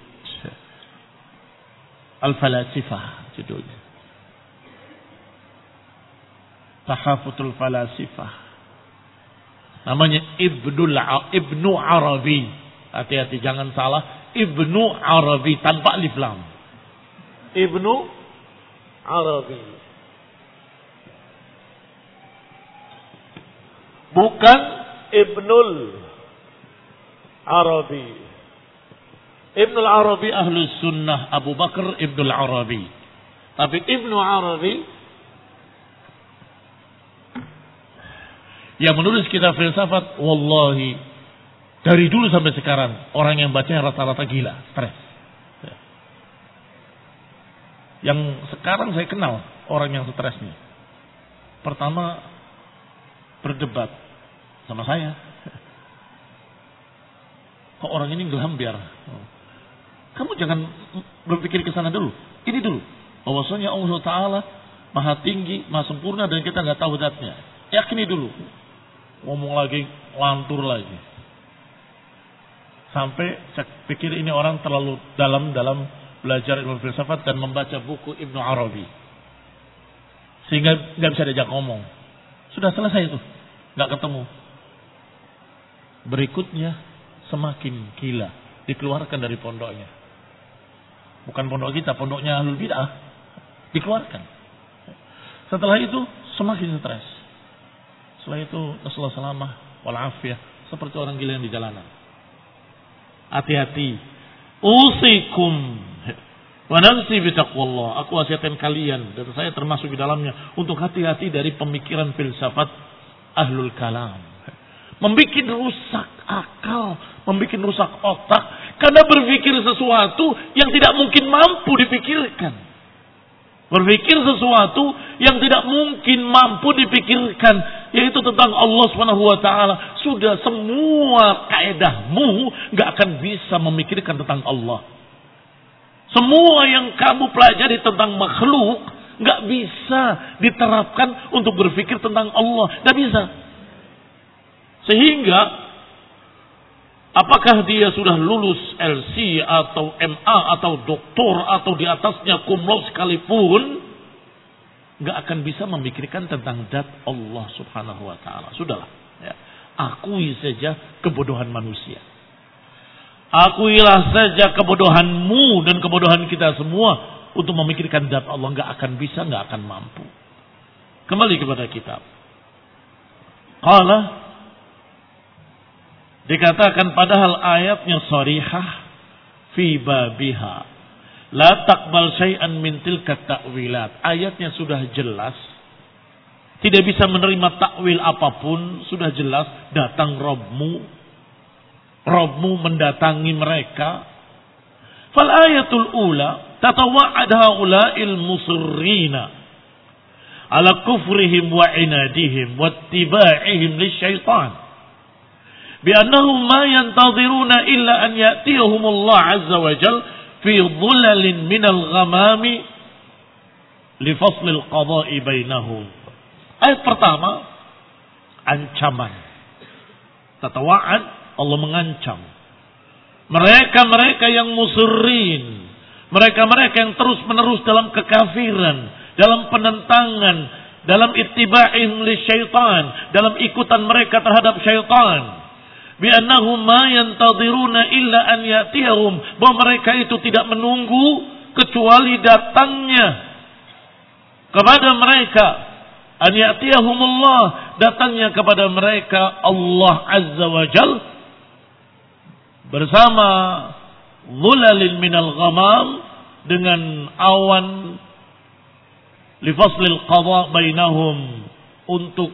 Al-Falasifah judulnya. Tahafutul Falasifah. Namanya Ibnu Arabi. Hati-hati jangan salah. Ibnu Arabi tanpa alif lam. Ibnu Arabi. Bukan Ibnul Arabi. Ibnul Arabi Ahlus Sunnah Abu Bakar Ibnul Arabi. Tapi Ibnu Arabi yang menulis kitab filsafat, wallahi dari dulu sampai sekarang orang yang bacanya rata-rata gila, stres. Yang sekarang saya kenal orang yang stresnya. Pertama berdebat sama saya. Kok orang ini gelambiar? Kamu jangan berpikir ke sana dulu. Ini dulu. Bahwasanya Allah Ta'ala maha tinggi, maha sempurna dan kita nggak tahu zatnya. Yakini dulu. Ngomong lagi, lantur lagi. Sampai saya pikir ini orang terlalu dalam belajar ilmu filsafat dan membaca buku Ibnu Arabi. Sehingga nggak bisa diajak ngomong. Sudah selesai itu. Nggak ketemu. Berikutnya semakin gila. Dikeluarkan dari pondoknya. Bukan pondok kita, pondoknya Ahlul Bid'ah. Dikeluarkan. Setelah itu semakin stres. Setelah itu Rasulullah salamah wal'afiyah. Seperti orang gila yang di jalanan. Hati-hati. Usikum Wa nafsi bitaqwallah. Aku wasiatkan kalian dan saya termasuk di dalamnya untuk hati-hati dari pemikiran filsafat ahlul kalam. Membikin rusak akal, membikin rusak otak karena berpikir sesuatu yang tidak mungkin mampu dipikirkan. Berpikir sesuatu yang tidak mungkin mampu dipikirkan, yaitu tentang Allah Subhanahu wa taala. Sudah semua kaedahmu enggak akan bisa memikirkan tentang Allah. Semua yang kamu pelajari tentang makhluk nggak bisa diterapkan untuk berpikir tentang Allah, nggak bisa. Sehingga apakah dia sudah lulus LC atau MA atau doktor atau di atasnya cum laude sekalipun, nggak akan bisa memikirkan tentang zat Allah Subhanahu Wa Taala. Sudahlah, ya. Akui saja kebodohan manusia. Akuilah saja kebodohanmu dan kebodohan kita semua untuk memikirkan zat Allah. Nggak akan bisa, nggak akan mampu. Kembali kepada kitab. Qala, dikatakan padahal ayatnya sharihah fi babiha. La taqbal syai'an min tilka ta'wilat. Ayatnya sudah jelas. Tidak bisa menerima takwil apapun. Sudah jelas datang Rabbmu. Rabbmu mendatangi mereka. Fal ayatul ula tatawa'ad haula'il musirrina ala kufrihim wa inadihim wa ittiba'ihim lisyaitan bi annahum ma yantaziruna illa an ya'tiyahum Allah azza wa jal fi dhulalin minal ghamami li faslil qada'i bainahum. Ayat pertama ancaman. Tatawa'ad, Allah mengancam mereka-mereka yang musirrin, mereka-mereka yang terus-menerus dalam kekafiran, dalam penentangan, dalam ittiba'ihim li syaitan, dalam ikutan mereka terhadap syaitan. Bi annahum ma yantaziruna illa an ya'tiyahum, bahwa mereka itu tidak menunggu kecuali datangnya kepada mereka an ya'tiyahumullah, datangnya kepada mereka Allah azza wa jal bersama dhulalin minal ghamam, dengan awan li faslil qada bainahum, untuk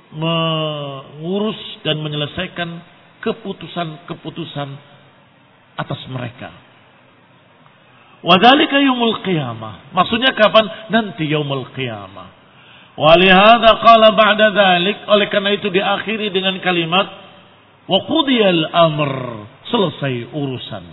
mengurus dan menyelesaikan keputusan-keputusan atas mereka. Wa dzalika yaumul qiyamah, maksudnya kapan? Nanti yaumul qiyamah. Wa lihadza qala ba'da dzalik, oleh karena itu diakhiri dengan kalimat wa qudiyal amr, selesai urusan.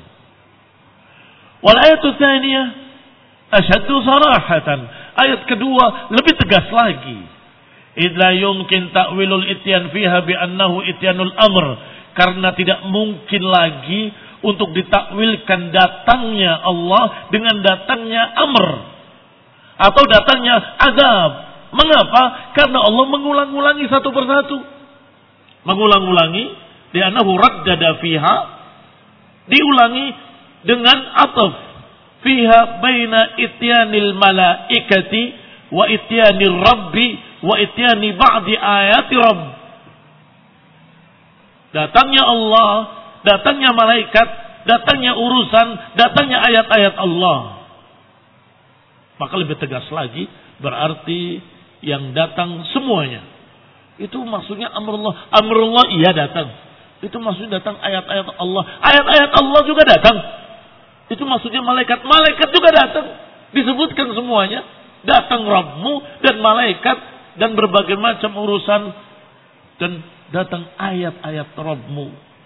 Wal ayatu tsaniyah asyaddu sarahatan, ayat kedua lebih tegas lagi. Idza yumkin ta'wilul ityan fiha bi annahu ityanul amr, karena tidak mungkin lagi untuk ditakwilkan datangnya Allah dengan datangnya amr atau datangnya azab. Mengapa? Karena Allah mengulang-ulangi satu persatu. Mengulang-ulangi di annahu raddada fiha, diulangi dengan ataf fiha baina ityanil malaikati wa ityanir rabbi wa ityani ba'di ayati rabb. Datangnya Allah, datangnya malaikat, datangnya urusan, datangnya ayat-ayat Allah. Maka lebih tegas lagi, berarti yang datang semuanya. Itu maksudnya amrullah. Amrullah iya datang. Itu maksudnya datang ayat-ayat Allah. Ayat-ayat Allah juga datang. Itu maksudnya malaikat. Malaikat juga datang. Disebutkan semuanya. Datang Rabbmu dan malaikat dan berbagai macam urusan. Dan datang ayat-ayat Rabbmu.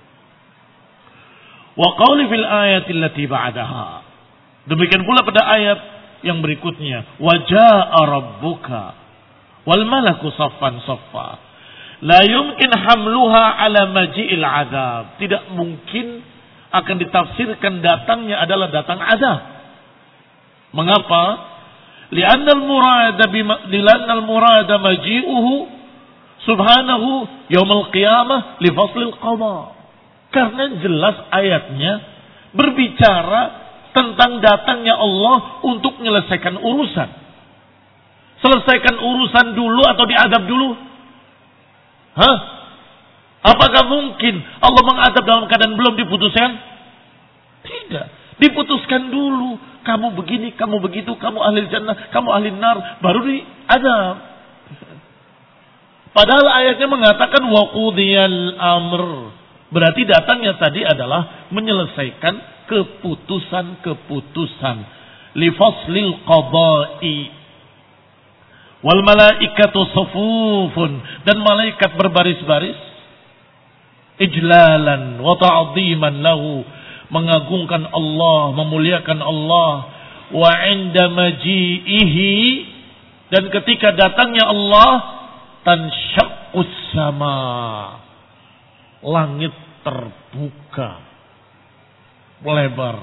Wa qawli fil ayatil lati ba'daha. Demikian pula pada ayat yang berikutnya. Wa ja'a rabbuka wal malaku saffan saffa. La yumkin hamluha ala maji'il azab. Tidak mungkin akan ditafsirkan datangnya adalah datang azab. Mengapa? Li'annal murada maji'uhu subhanahu yaumul qiyamah li faslil qada. Karena jelas ayatnya berbicara tentang datangnya Allah untuk menyelesaikan urusan. Selesaikan urusan dulu atau diadab dulu? Hah? Apakah mungkin Allah mengadab dalam keadaan belum diputuskan? Tidak. Diputuskan dulu. Kamu begini, kamu begitu, kamu ahli jannah, kamu ahli nar. Baru diadab. Padahal ayatnya mengatakan waqudiyal amr. Berarti datangnya tadi adalah menyelesaikan keputusan-keputusan. Lifaslil qada'i. Wal malaikatu sufufun. Dan malaikat berbaris-baris. Ijlalan wa ta'ziman lahu. Mengagungkan Allah, memuliakan Allah. Wa inda maji'ihi. Dan ketika datangnya Allah, tansyaqqus sama. Langit terbuka. Melebar.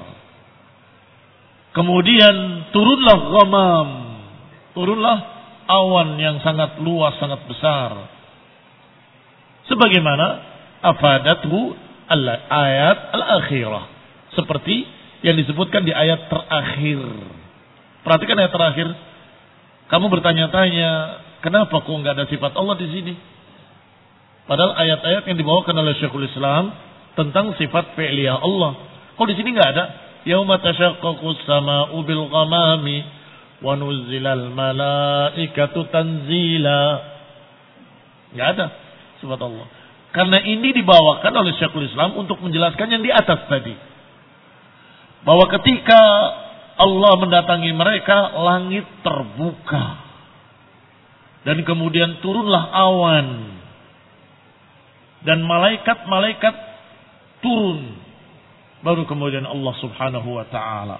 Kemudian turunlah ghamam. Turunlah awan yang sangat luas, sangat besar. Sebagaimana afadathu ayat al-akhirah. Seperti yang disebutkan di ayat terakhir. Perhatikan ayat terakhir. Kamu bertanya-tanya, kenapa kok enggak ada sifat Allah di sini? Padahal ayat-ayat yang dibawakan oleh Syekhul Islam tentang sifat fi'liyah Allah. Kok di sini enggak ada? Yauma tashaqqaqus sama'u bil ghamami wa nuzzilal malaikatu tanzila. Enggak ada sifat Allah. Karena ini dibawakan oleh Syekhul Islam untuk menjelaskan yang di atas tadi. Bahwa ketika Allah mendatangi mereka, langit terbuka. Dan kemudian turunlah awan. Dan malaikat-malaikat turun. Baru kemudian Allah subhanahu wa ta'ala.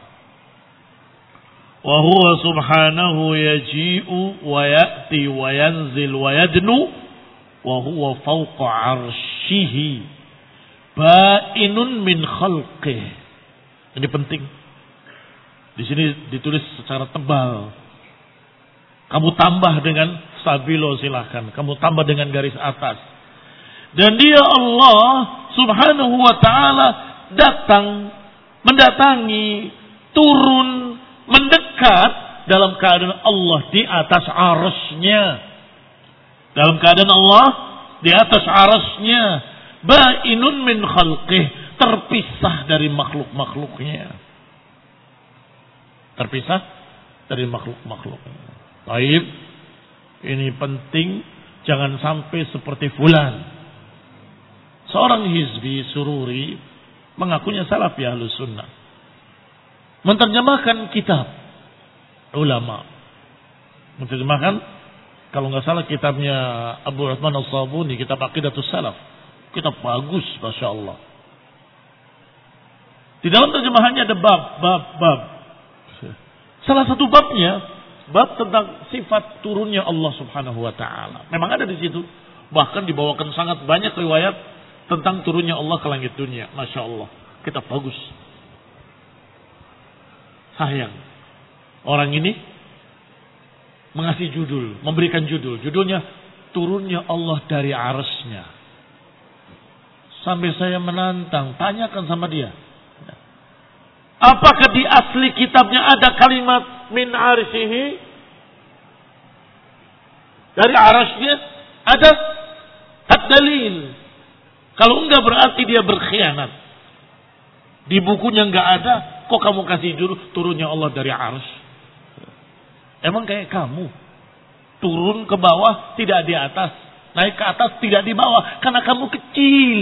Wa huwa subhanahu yaji'u wa ya'ti wa yanzil wa yadnu. Wa huwa fawqa arshihi. Ba'inun min khalqih. Ini penting. Di sini ditulis secara tebal. Kamu tambah dengan stabilo silahkan. Kamu tambah dengan garis atas. Dan dia Allah subhanahu wa ta'ala datang, mendatangi, turun, mendekat dalam keadaan Allah di atas arasnya. Dalam keadaan Allah di atas arasnya. Ba'inun min khalqih. Terpisah dari makhluk-makhluknya. Terpisah dari makhluk-makhluknya. Baik. Ini penting. Jangan sampai seperti fulan. Seorang hizbi sururi. Mengakunya salafi ahlus sunnah. Menerjemahkan kitab. Ulama. Menerjemahkan. Kalau nggak salah kitabnya Abu Uthman As-Sabuni. Kitab Aqidatus Salaf. Kitab bagus. Masya Allah. Di dalam terjemahannya ada bab. Salah satu babnya, bab tentang sifat turunnya Allah subhanahu wa ta'ala. Memang ada di situ. Bahkan dibawakan sangat banyak riwayat tentang turunnya Allah ke langit dunia. Masya Allah. Kitab bagus. Sayang. Orang ini mengasih judul, memberikan judul. Judulnya, turunnya Allah dari arasnya. Sampai saya menantang, tanyakan sama dia. Apakah di asli kitabnya ada kalimat min arsyihi? Dari arasnya ada ad-dalil. Kalau enggak berarti dia berkhianat. Di bukunya enggak ada, kok kamu kasih judul turunnya Allah dari arsy? Emang kayak kamu turun ke bawah tidak di atas, naik ke atas tidak di bawah karena kamu kecil.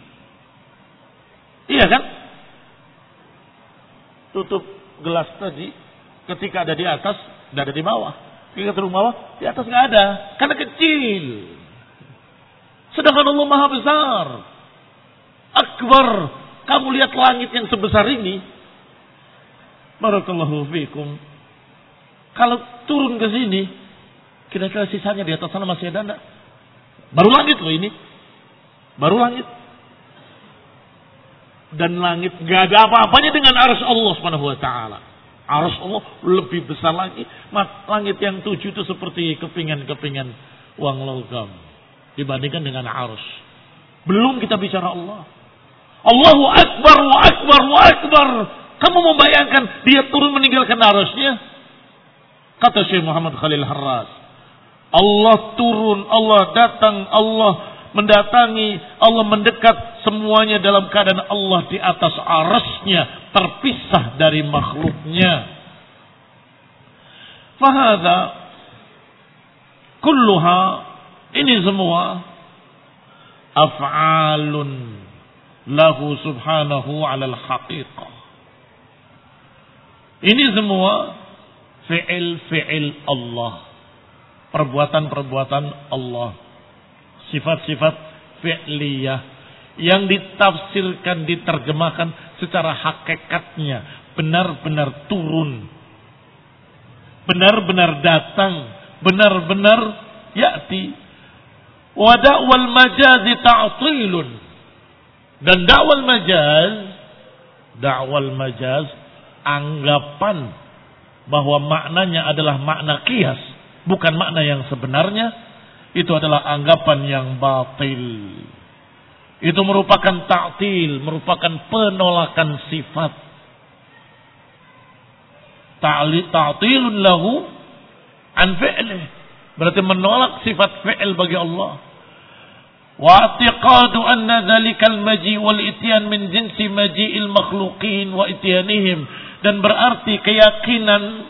Iya kan? Tutup gelas tadi ketika ada di atas, tidak ada di bawah. Ketika turun bawah, di atas nggak ada, karena kecil. Sedangkan Allah Maha Besar, Akbar. Kamu lihat langit yang sebesar ini. Barakallahu fiikum. Kalau turun ke sini, kira-kira sisanya di atas sana masih ada enggak? Baru langit loh ini, baru langit. Dan langit gak ada apa-apanya dengan arsy Allah subhanahu wa ta'ala. Arsy Allah lebih besar lagi. Langit yang 7 itu seperti kepingan-kepingan uang logam dibandingkan dengan arsy. Belum kita bicara Allah. Allahu Akbar wa Akbar wa Akbar. Kamu membayangkan dia turun meninggalkan arsy-Nya? Kata Syekh Muhammad Khalil Harras, Allah turun, Allah datang, Allah mendatangi, Allah mendekat, semuanya dalam keadaan Allah di atas arasnya, terpisah dari makhluknya. Fahadha kulluha, ini semua af'alun lahu subhanahu 'alal haqiqah. Ini semua fi'il Allah, perbuatan-perbuatan Allah, sifat-sifat fi'liyah yang ditafsirkan, diterjemahkan secara hakikatnya, benar-benar turun, benar-benar datang, benar-benar ya'ti. Wa da'wal majazi ta'tilun, dan da'wal majaz anggapan bahwa maknanya adalah makna qiyas, bukan makna yang sebenarnya, itu adalah anggapan yang batil. Itu merupakan ta'til, merupakan penolakan sifat. Ta'tilun lahu an fi'lih, berarti menolak sifat fi'il bagi Allah. Wa i'tiqadu anna dhalikal maji wal ityan min jinsi maji'il makhluqin wa ityanihim, dan berarti keyakinan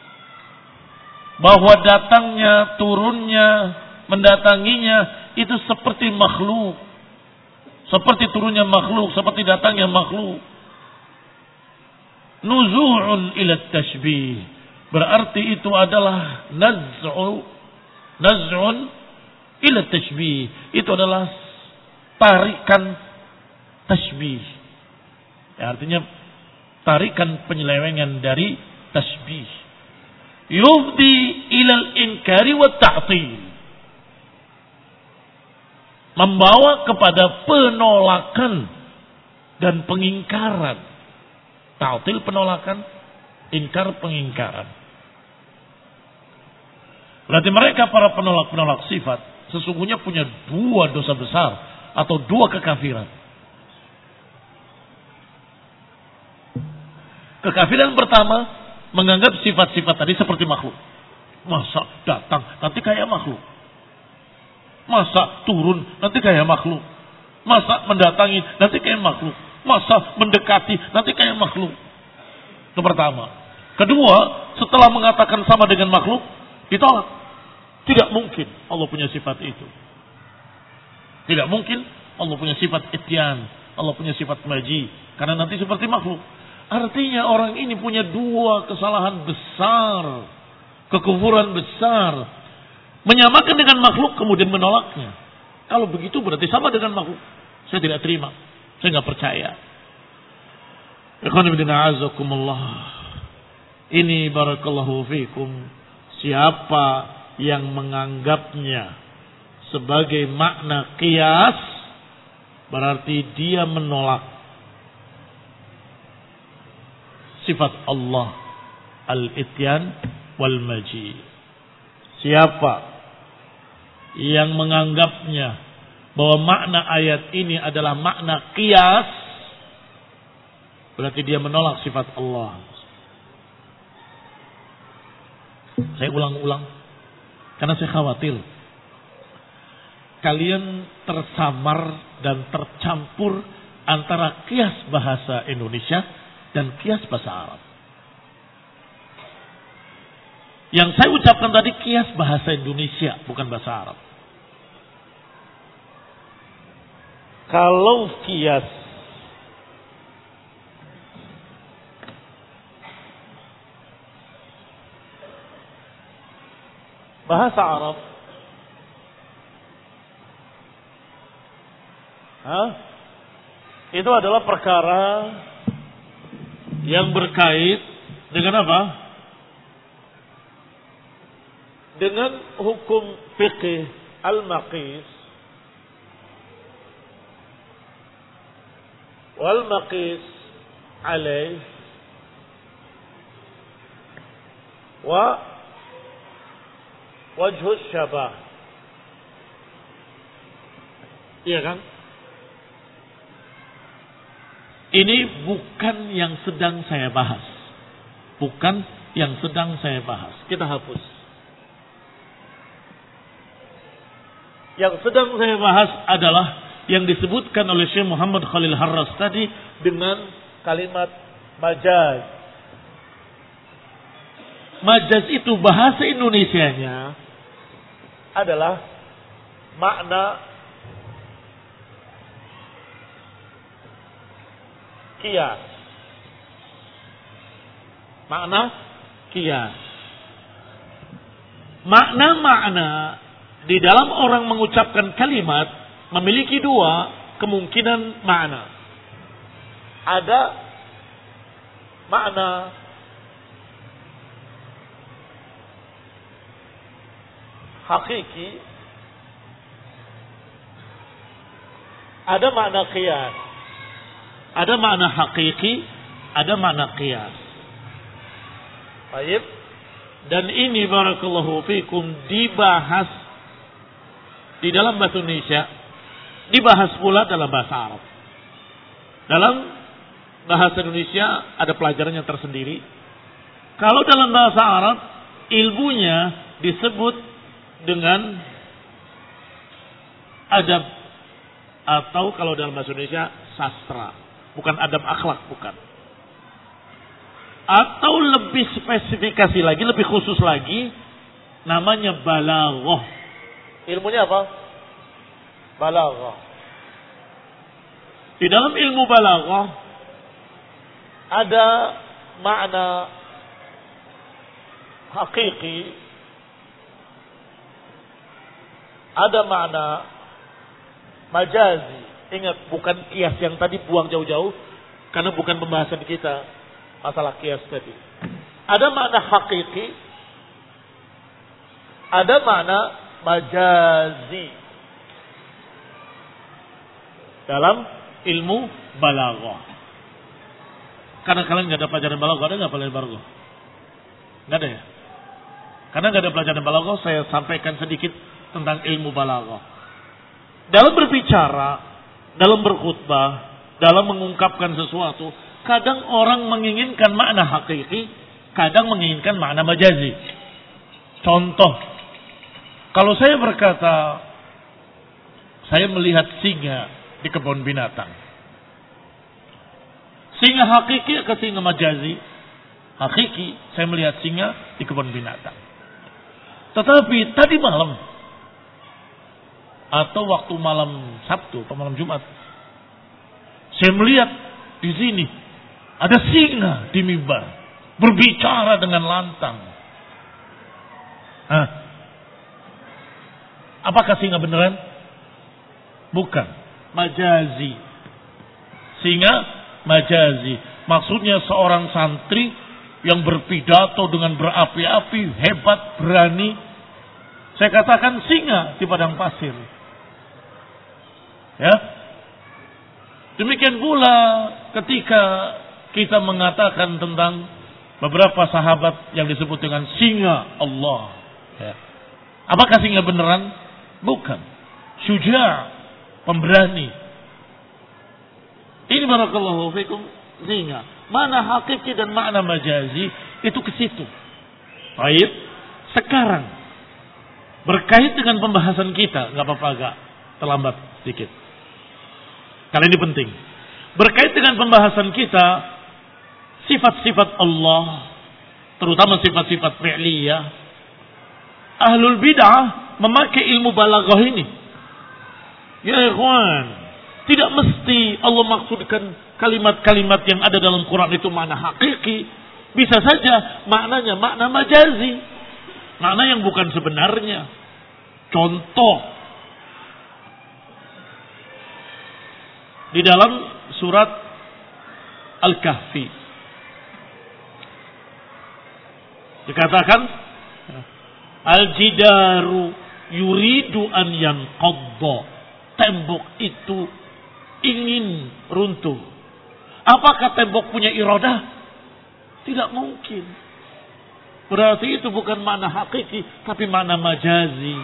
bahwa datangnya, turunnya, mendatanginya itu seperti makhluk, seperti turunnya makhluk, seperti datangnya makhluk. Nuzu'un ila tashbih, berarti itu adalah naz'un ila tashbih, itu adalah tarikan tashbih, ya, artinya tarikan penyelewengan dari tashbih. Yufdi ilal inkari wa ta'til, membawa kepada penolakan dan pengingkaran. Ta'til penolakan, ingkar pengingkaran. Berarti mereka para penolak-penolak sifat sesungguhnya punya dua dosa besar atau dua kekafiran. Kekafiran pertama, menganggap sifat-sifat tadi seperti makhluk. Masa datang nanti kayak makhluk, masa turun nanti kayak makhluk, masa mendatangi nanti kayak makhluk, masa mendekati nanti kayak makhluk. Itu pertama. Kedua, setelah mengatakan sama dengan makhluk, ditolak. Tidak mungkin Allah punya sifat itu. Tidak mungkin Allah punya sifat ityan, Allah punya sifat maji, karena nanti seperti makhluk. Artinya orang ini punya dua kesalahan besar, kekufuran besar. Menyamakan dengan makhluk kemudian menolaknya. Kalau begitu berarti sama dengan makhluk. Saya tidak terima, saya nggak percaya. Ini barakallahu fikum, siapa yang menganggapnya sebagai makna qiyas, berarti dia menolak sifat Allah al-ityan wal maji. Siapa yang menganggapnya bahwa makna ayat ini adalah makna qiyas, berarti dia menolak sifat Allah. Saya ulang-ulang karena saya khawatir kalian tersamar dan tercampur antara qiyas bahasa Indonesia dan qiyas bahasa Arab. Yang saya ucapkan tadi qiyas bahasa Indonesia, bukan bahasa Arab. Kalau qiyas bahasa Arab, itu adalah perkara yang berkait dengan apa? Dengan hukum fiqih al-maqis wal maqis alaih wa wajhus syabah. Iya kan? Ini bukan yang sedang saya bahas. Bukan yang sedang saya bahas. Kita hapus. Yang sedang saya bahas adalah yang disebutkan oleh Syekh Muhammad Khalil Harras tadi dengan kalimat majaz. Majaz itu bahasa Indonesianya adalah makna qiyas. Makna qiyas. Makna-makna di dalam orang mengucapkan kalimat memiliki dua kemungkinan makna. Ada makna hakiki, ada makna qiyas. Ada makna hakiki, ada makna qiyas. Baik. Dan ini barakallahu fikum dibahas di dalam bahasa Indonesia, dibahas pula dalam bahasa Arab. Dalam bahasa Indonesia ada pelajarannya tersendiri. Kalau dalam bahasa Arab ilmunya disebut dengan adab, atau kalau dalam bahasa Indonesia sastra, bukan adab akhlak, bukan. Atau lebih spesifikasi lagi, lebih khusus lagi, namanya balaghah. Ilmunya apa? Balaghah. Di dalam ilmu balaghah ada makna hakiki, ada makna majazi. Ingat, bukan qiyas yang tadi, buang jauh-jauh karena bukan pembahasan kita masalah qiyas tadi. Ada makna hakiki, ada makna majazi dalam ilmu balaghah. Karena kalian nggak ada pelajaran balaghah, ada nggak pelajaran balaghah? Nggak ada ya? Karena nggak ada pelajaran balaghah, saya sampaikan sedikit tentang ilmu balaghah. Dalam berbicara, dalam berkhutbah, dalam mengungkapkan sesuatu, kadang orang menginginkan makna hakiki, kadang menginginkan makna majazi. Contoh, kalau saya berkata, saya melihat singa di kebun binatang. Singa hakiki atau singa majazi? Hakiki, saya melihat singa di kebun binatang. Tetapi tadi malam, atau waktu malam Sabtu atau malam Jumat, saya melihat di sini ada singa di mimbar berbicara dengan lantang. Apakah singa beneran? Bukan, majazi. Singa majazi. Maksudnya seorang santri yang berpidato dengan berapi-api, hebat, berani. Saya katakan singa di padang pasir. Ya. Demikian pula ketika kita mengatakan tentang beberapa sahabat yang disebut dengan singa Allah. Ya. Apakah singa beneran? Bukan. Syuja', pemberani. Ini barakallahu fikum singa. Mana hakiki dan makna majazi itu ke situ. Baik. Sekarang berkait dengan pembahasan kita, nggak apa-apa agak terlambat sedikit. Karena ini penting. Berkait dengan pembahasan kita, sifat-sifat Allah, terutama sifat-sifat fi'liyah, ahlul bid'ah memakai ilmu balaghah ini. Ya ikhwan, tidak mesti Allah maksudkan kalimat-kalimat yang ada dalam Quran itu makna hakiki. Bisa saja maknanya makna majazi, makna yang bukan sebenarnya. Contoh, di dalam surat Al-Kahfi dikatakan al-jidaru yuridu an yanqadda, tembok itu ingin runtuh. Apakah tembok punya iradah? Tidak mungkin. Berarti itu bukan makna hakiki, tapi makna majazi.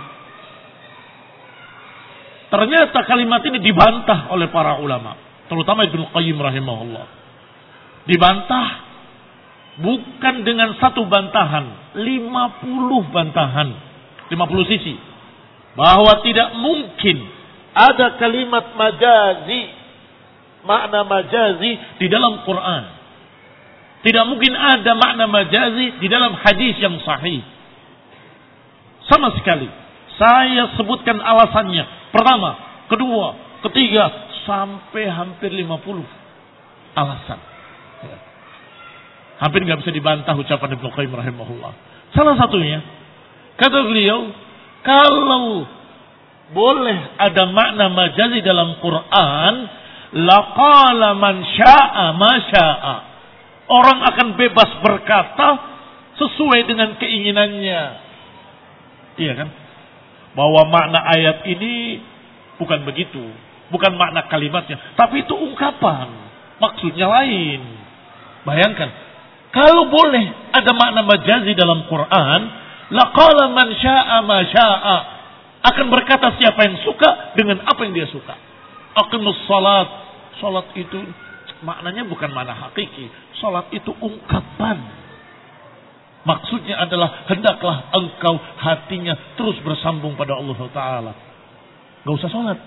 Ternyata kalimat ini dibantah oleh para ulama, terutama Ibnu Qayyim rahimahullah. Dibantah bukan dengan satu bantahan, 50 bantahan, 50 sisi. bahwa tidak mungkin ada kalimat majazi, makna majazi di dalam Quran. Tidak mungkin ada makna majazi di dalam hadis yang sahih. Sama sekali. Saya sebutkan alasannya. Pertama, kedua, ketiga, sampai hampir 50 alasan. Hampir nggak bisa dibantah ucapan Ibnu Qayyim rahimahullah. Salah satunya, kata beliau, kalau boleh ada makna majazi dalam Quran, laqala man syaa ma syaa. Orang akan bebas berkata sesuai dengan keinginannya. Iya kan? Bahwa makna ayat ini bukan begitu. Bukan makna kalimatnya. Tapi itu ungkapan. Maksudnya lain. Bayangkan. Kalau boleh ada makna majazi dalam Quran, laqala man syaa ma syaa. Akan berkata siapa yang suka dengan apa yang dia suka. Aqimus salat. Salat itu maknanya bukan makna hakiki. Salat itu ungkapan. Maksudnya adalah hendaklah engkau hatinya terus bersambung pada Allah Ta'ala. Gak usah salat.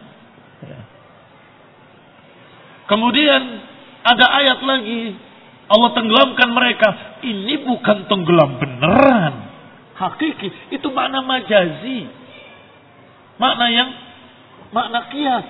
Kemudian ada ayat lagi. Allah tenggelamkan mereka. Ini bukan tenggelam beneran. Hakiki. Itu makna majazi. Makna qiyas.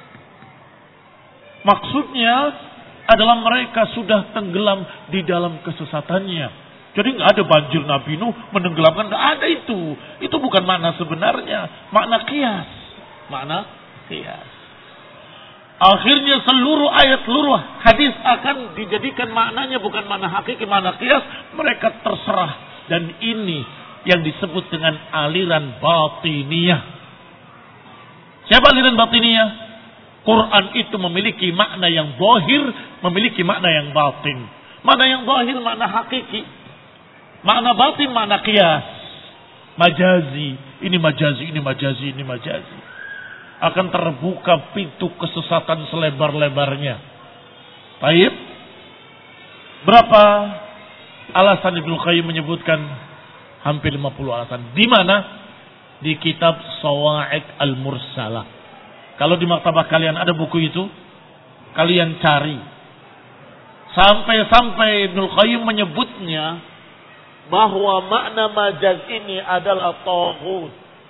Maksudnya adalah mereka sudah tenggelam di dalam kesesatannya. Jadi nggak ada banjir Nabi Nuh menenggelamkan, nggak ada itu. Itu bukan makna sebenarnya, makna qiyas. Makna qiyas. Akhirnya seluruh ayat, seluruh hadis akan dijadikan maknanya bukan makna hakiki, makna qiyas. Mereka terserah. Dan ini yang disebut dengan aliran batiniyah. Siapa aliran batiniyah? Quran itu memiliki makna yang zahir, memiliki makna yang batin. Makna yang zahir, makna hakiki. Makna batin, makna qiyas. Majazi. Ini majazi, ini majazi, ini majazi. Akan terbuka pintu kesesatan selebar-lebarnya. Baik. Berapa alasan Ibnu Qayyim menyebutkan? Hampir 50 alasan. Di mana? Di kitab Shawa'iq Al-Mursalah. Kalau di maktabah kalian ada buku itu, kalian cari. Sampai-sampai Ibnu Qayyim menyebutnya bahwa makna majaz ini adalah taghut.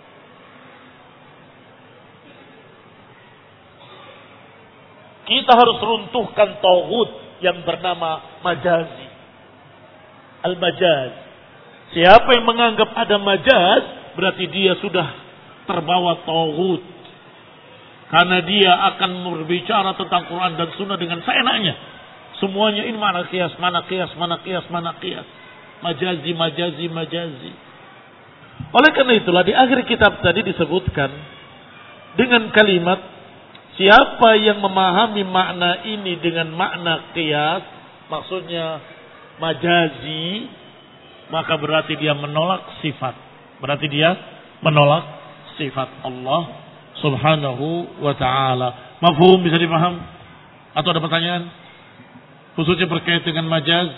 Kita harus runtuhkan taghut yang bernama majazi. Al-majaz. Siapa yang menganggap ada majaz, berarti dia sudah terbawa taghut. Karena dia akan berbicara tentang Quran dan Sunnah dengan seenaknya. Semuanya ini mana qiyas, mana qiyas, mana qiyas, mana qiyas. Majazi, majazi, majazi. Oleh karena itulah di akhir kitab tadi disebutkan dengan kalimat, siapa yang memahami makna ini dengan makna qiyas, maksudnya majazi, maka berarti dia menolak sifat. Berarti dia menolak sifat Allah Subhanahu wa ta'ala. Mafhum, bisa dipaham? Atau ada pertanyaan? Khususnya berkait dengan majaz.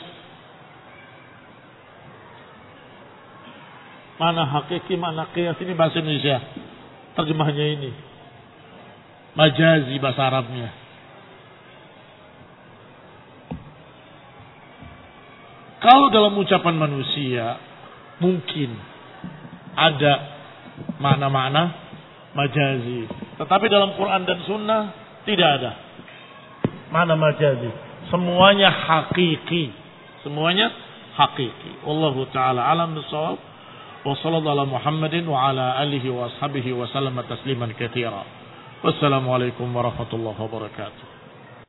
Mana hakiki, mana qiyas, ini bahasa Indonesia. Terjemahnya ini. Majazi bahasa Arabnya. Kalau dalam ucapan manusia, mungkin ada makna-makna majazi. Tetapi dalam Quran dan Sunnah tidak ada makna majazi. Semuanya hakiki. Semuanya hakiki. Wallahu ta'ala alam bisawab. Wa sallallahu ala Muhammadin wa ala alihi wa ashabihi wa sallam tasliman katsira. Wassalamualaikum warahmatullahi wabarakatuh.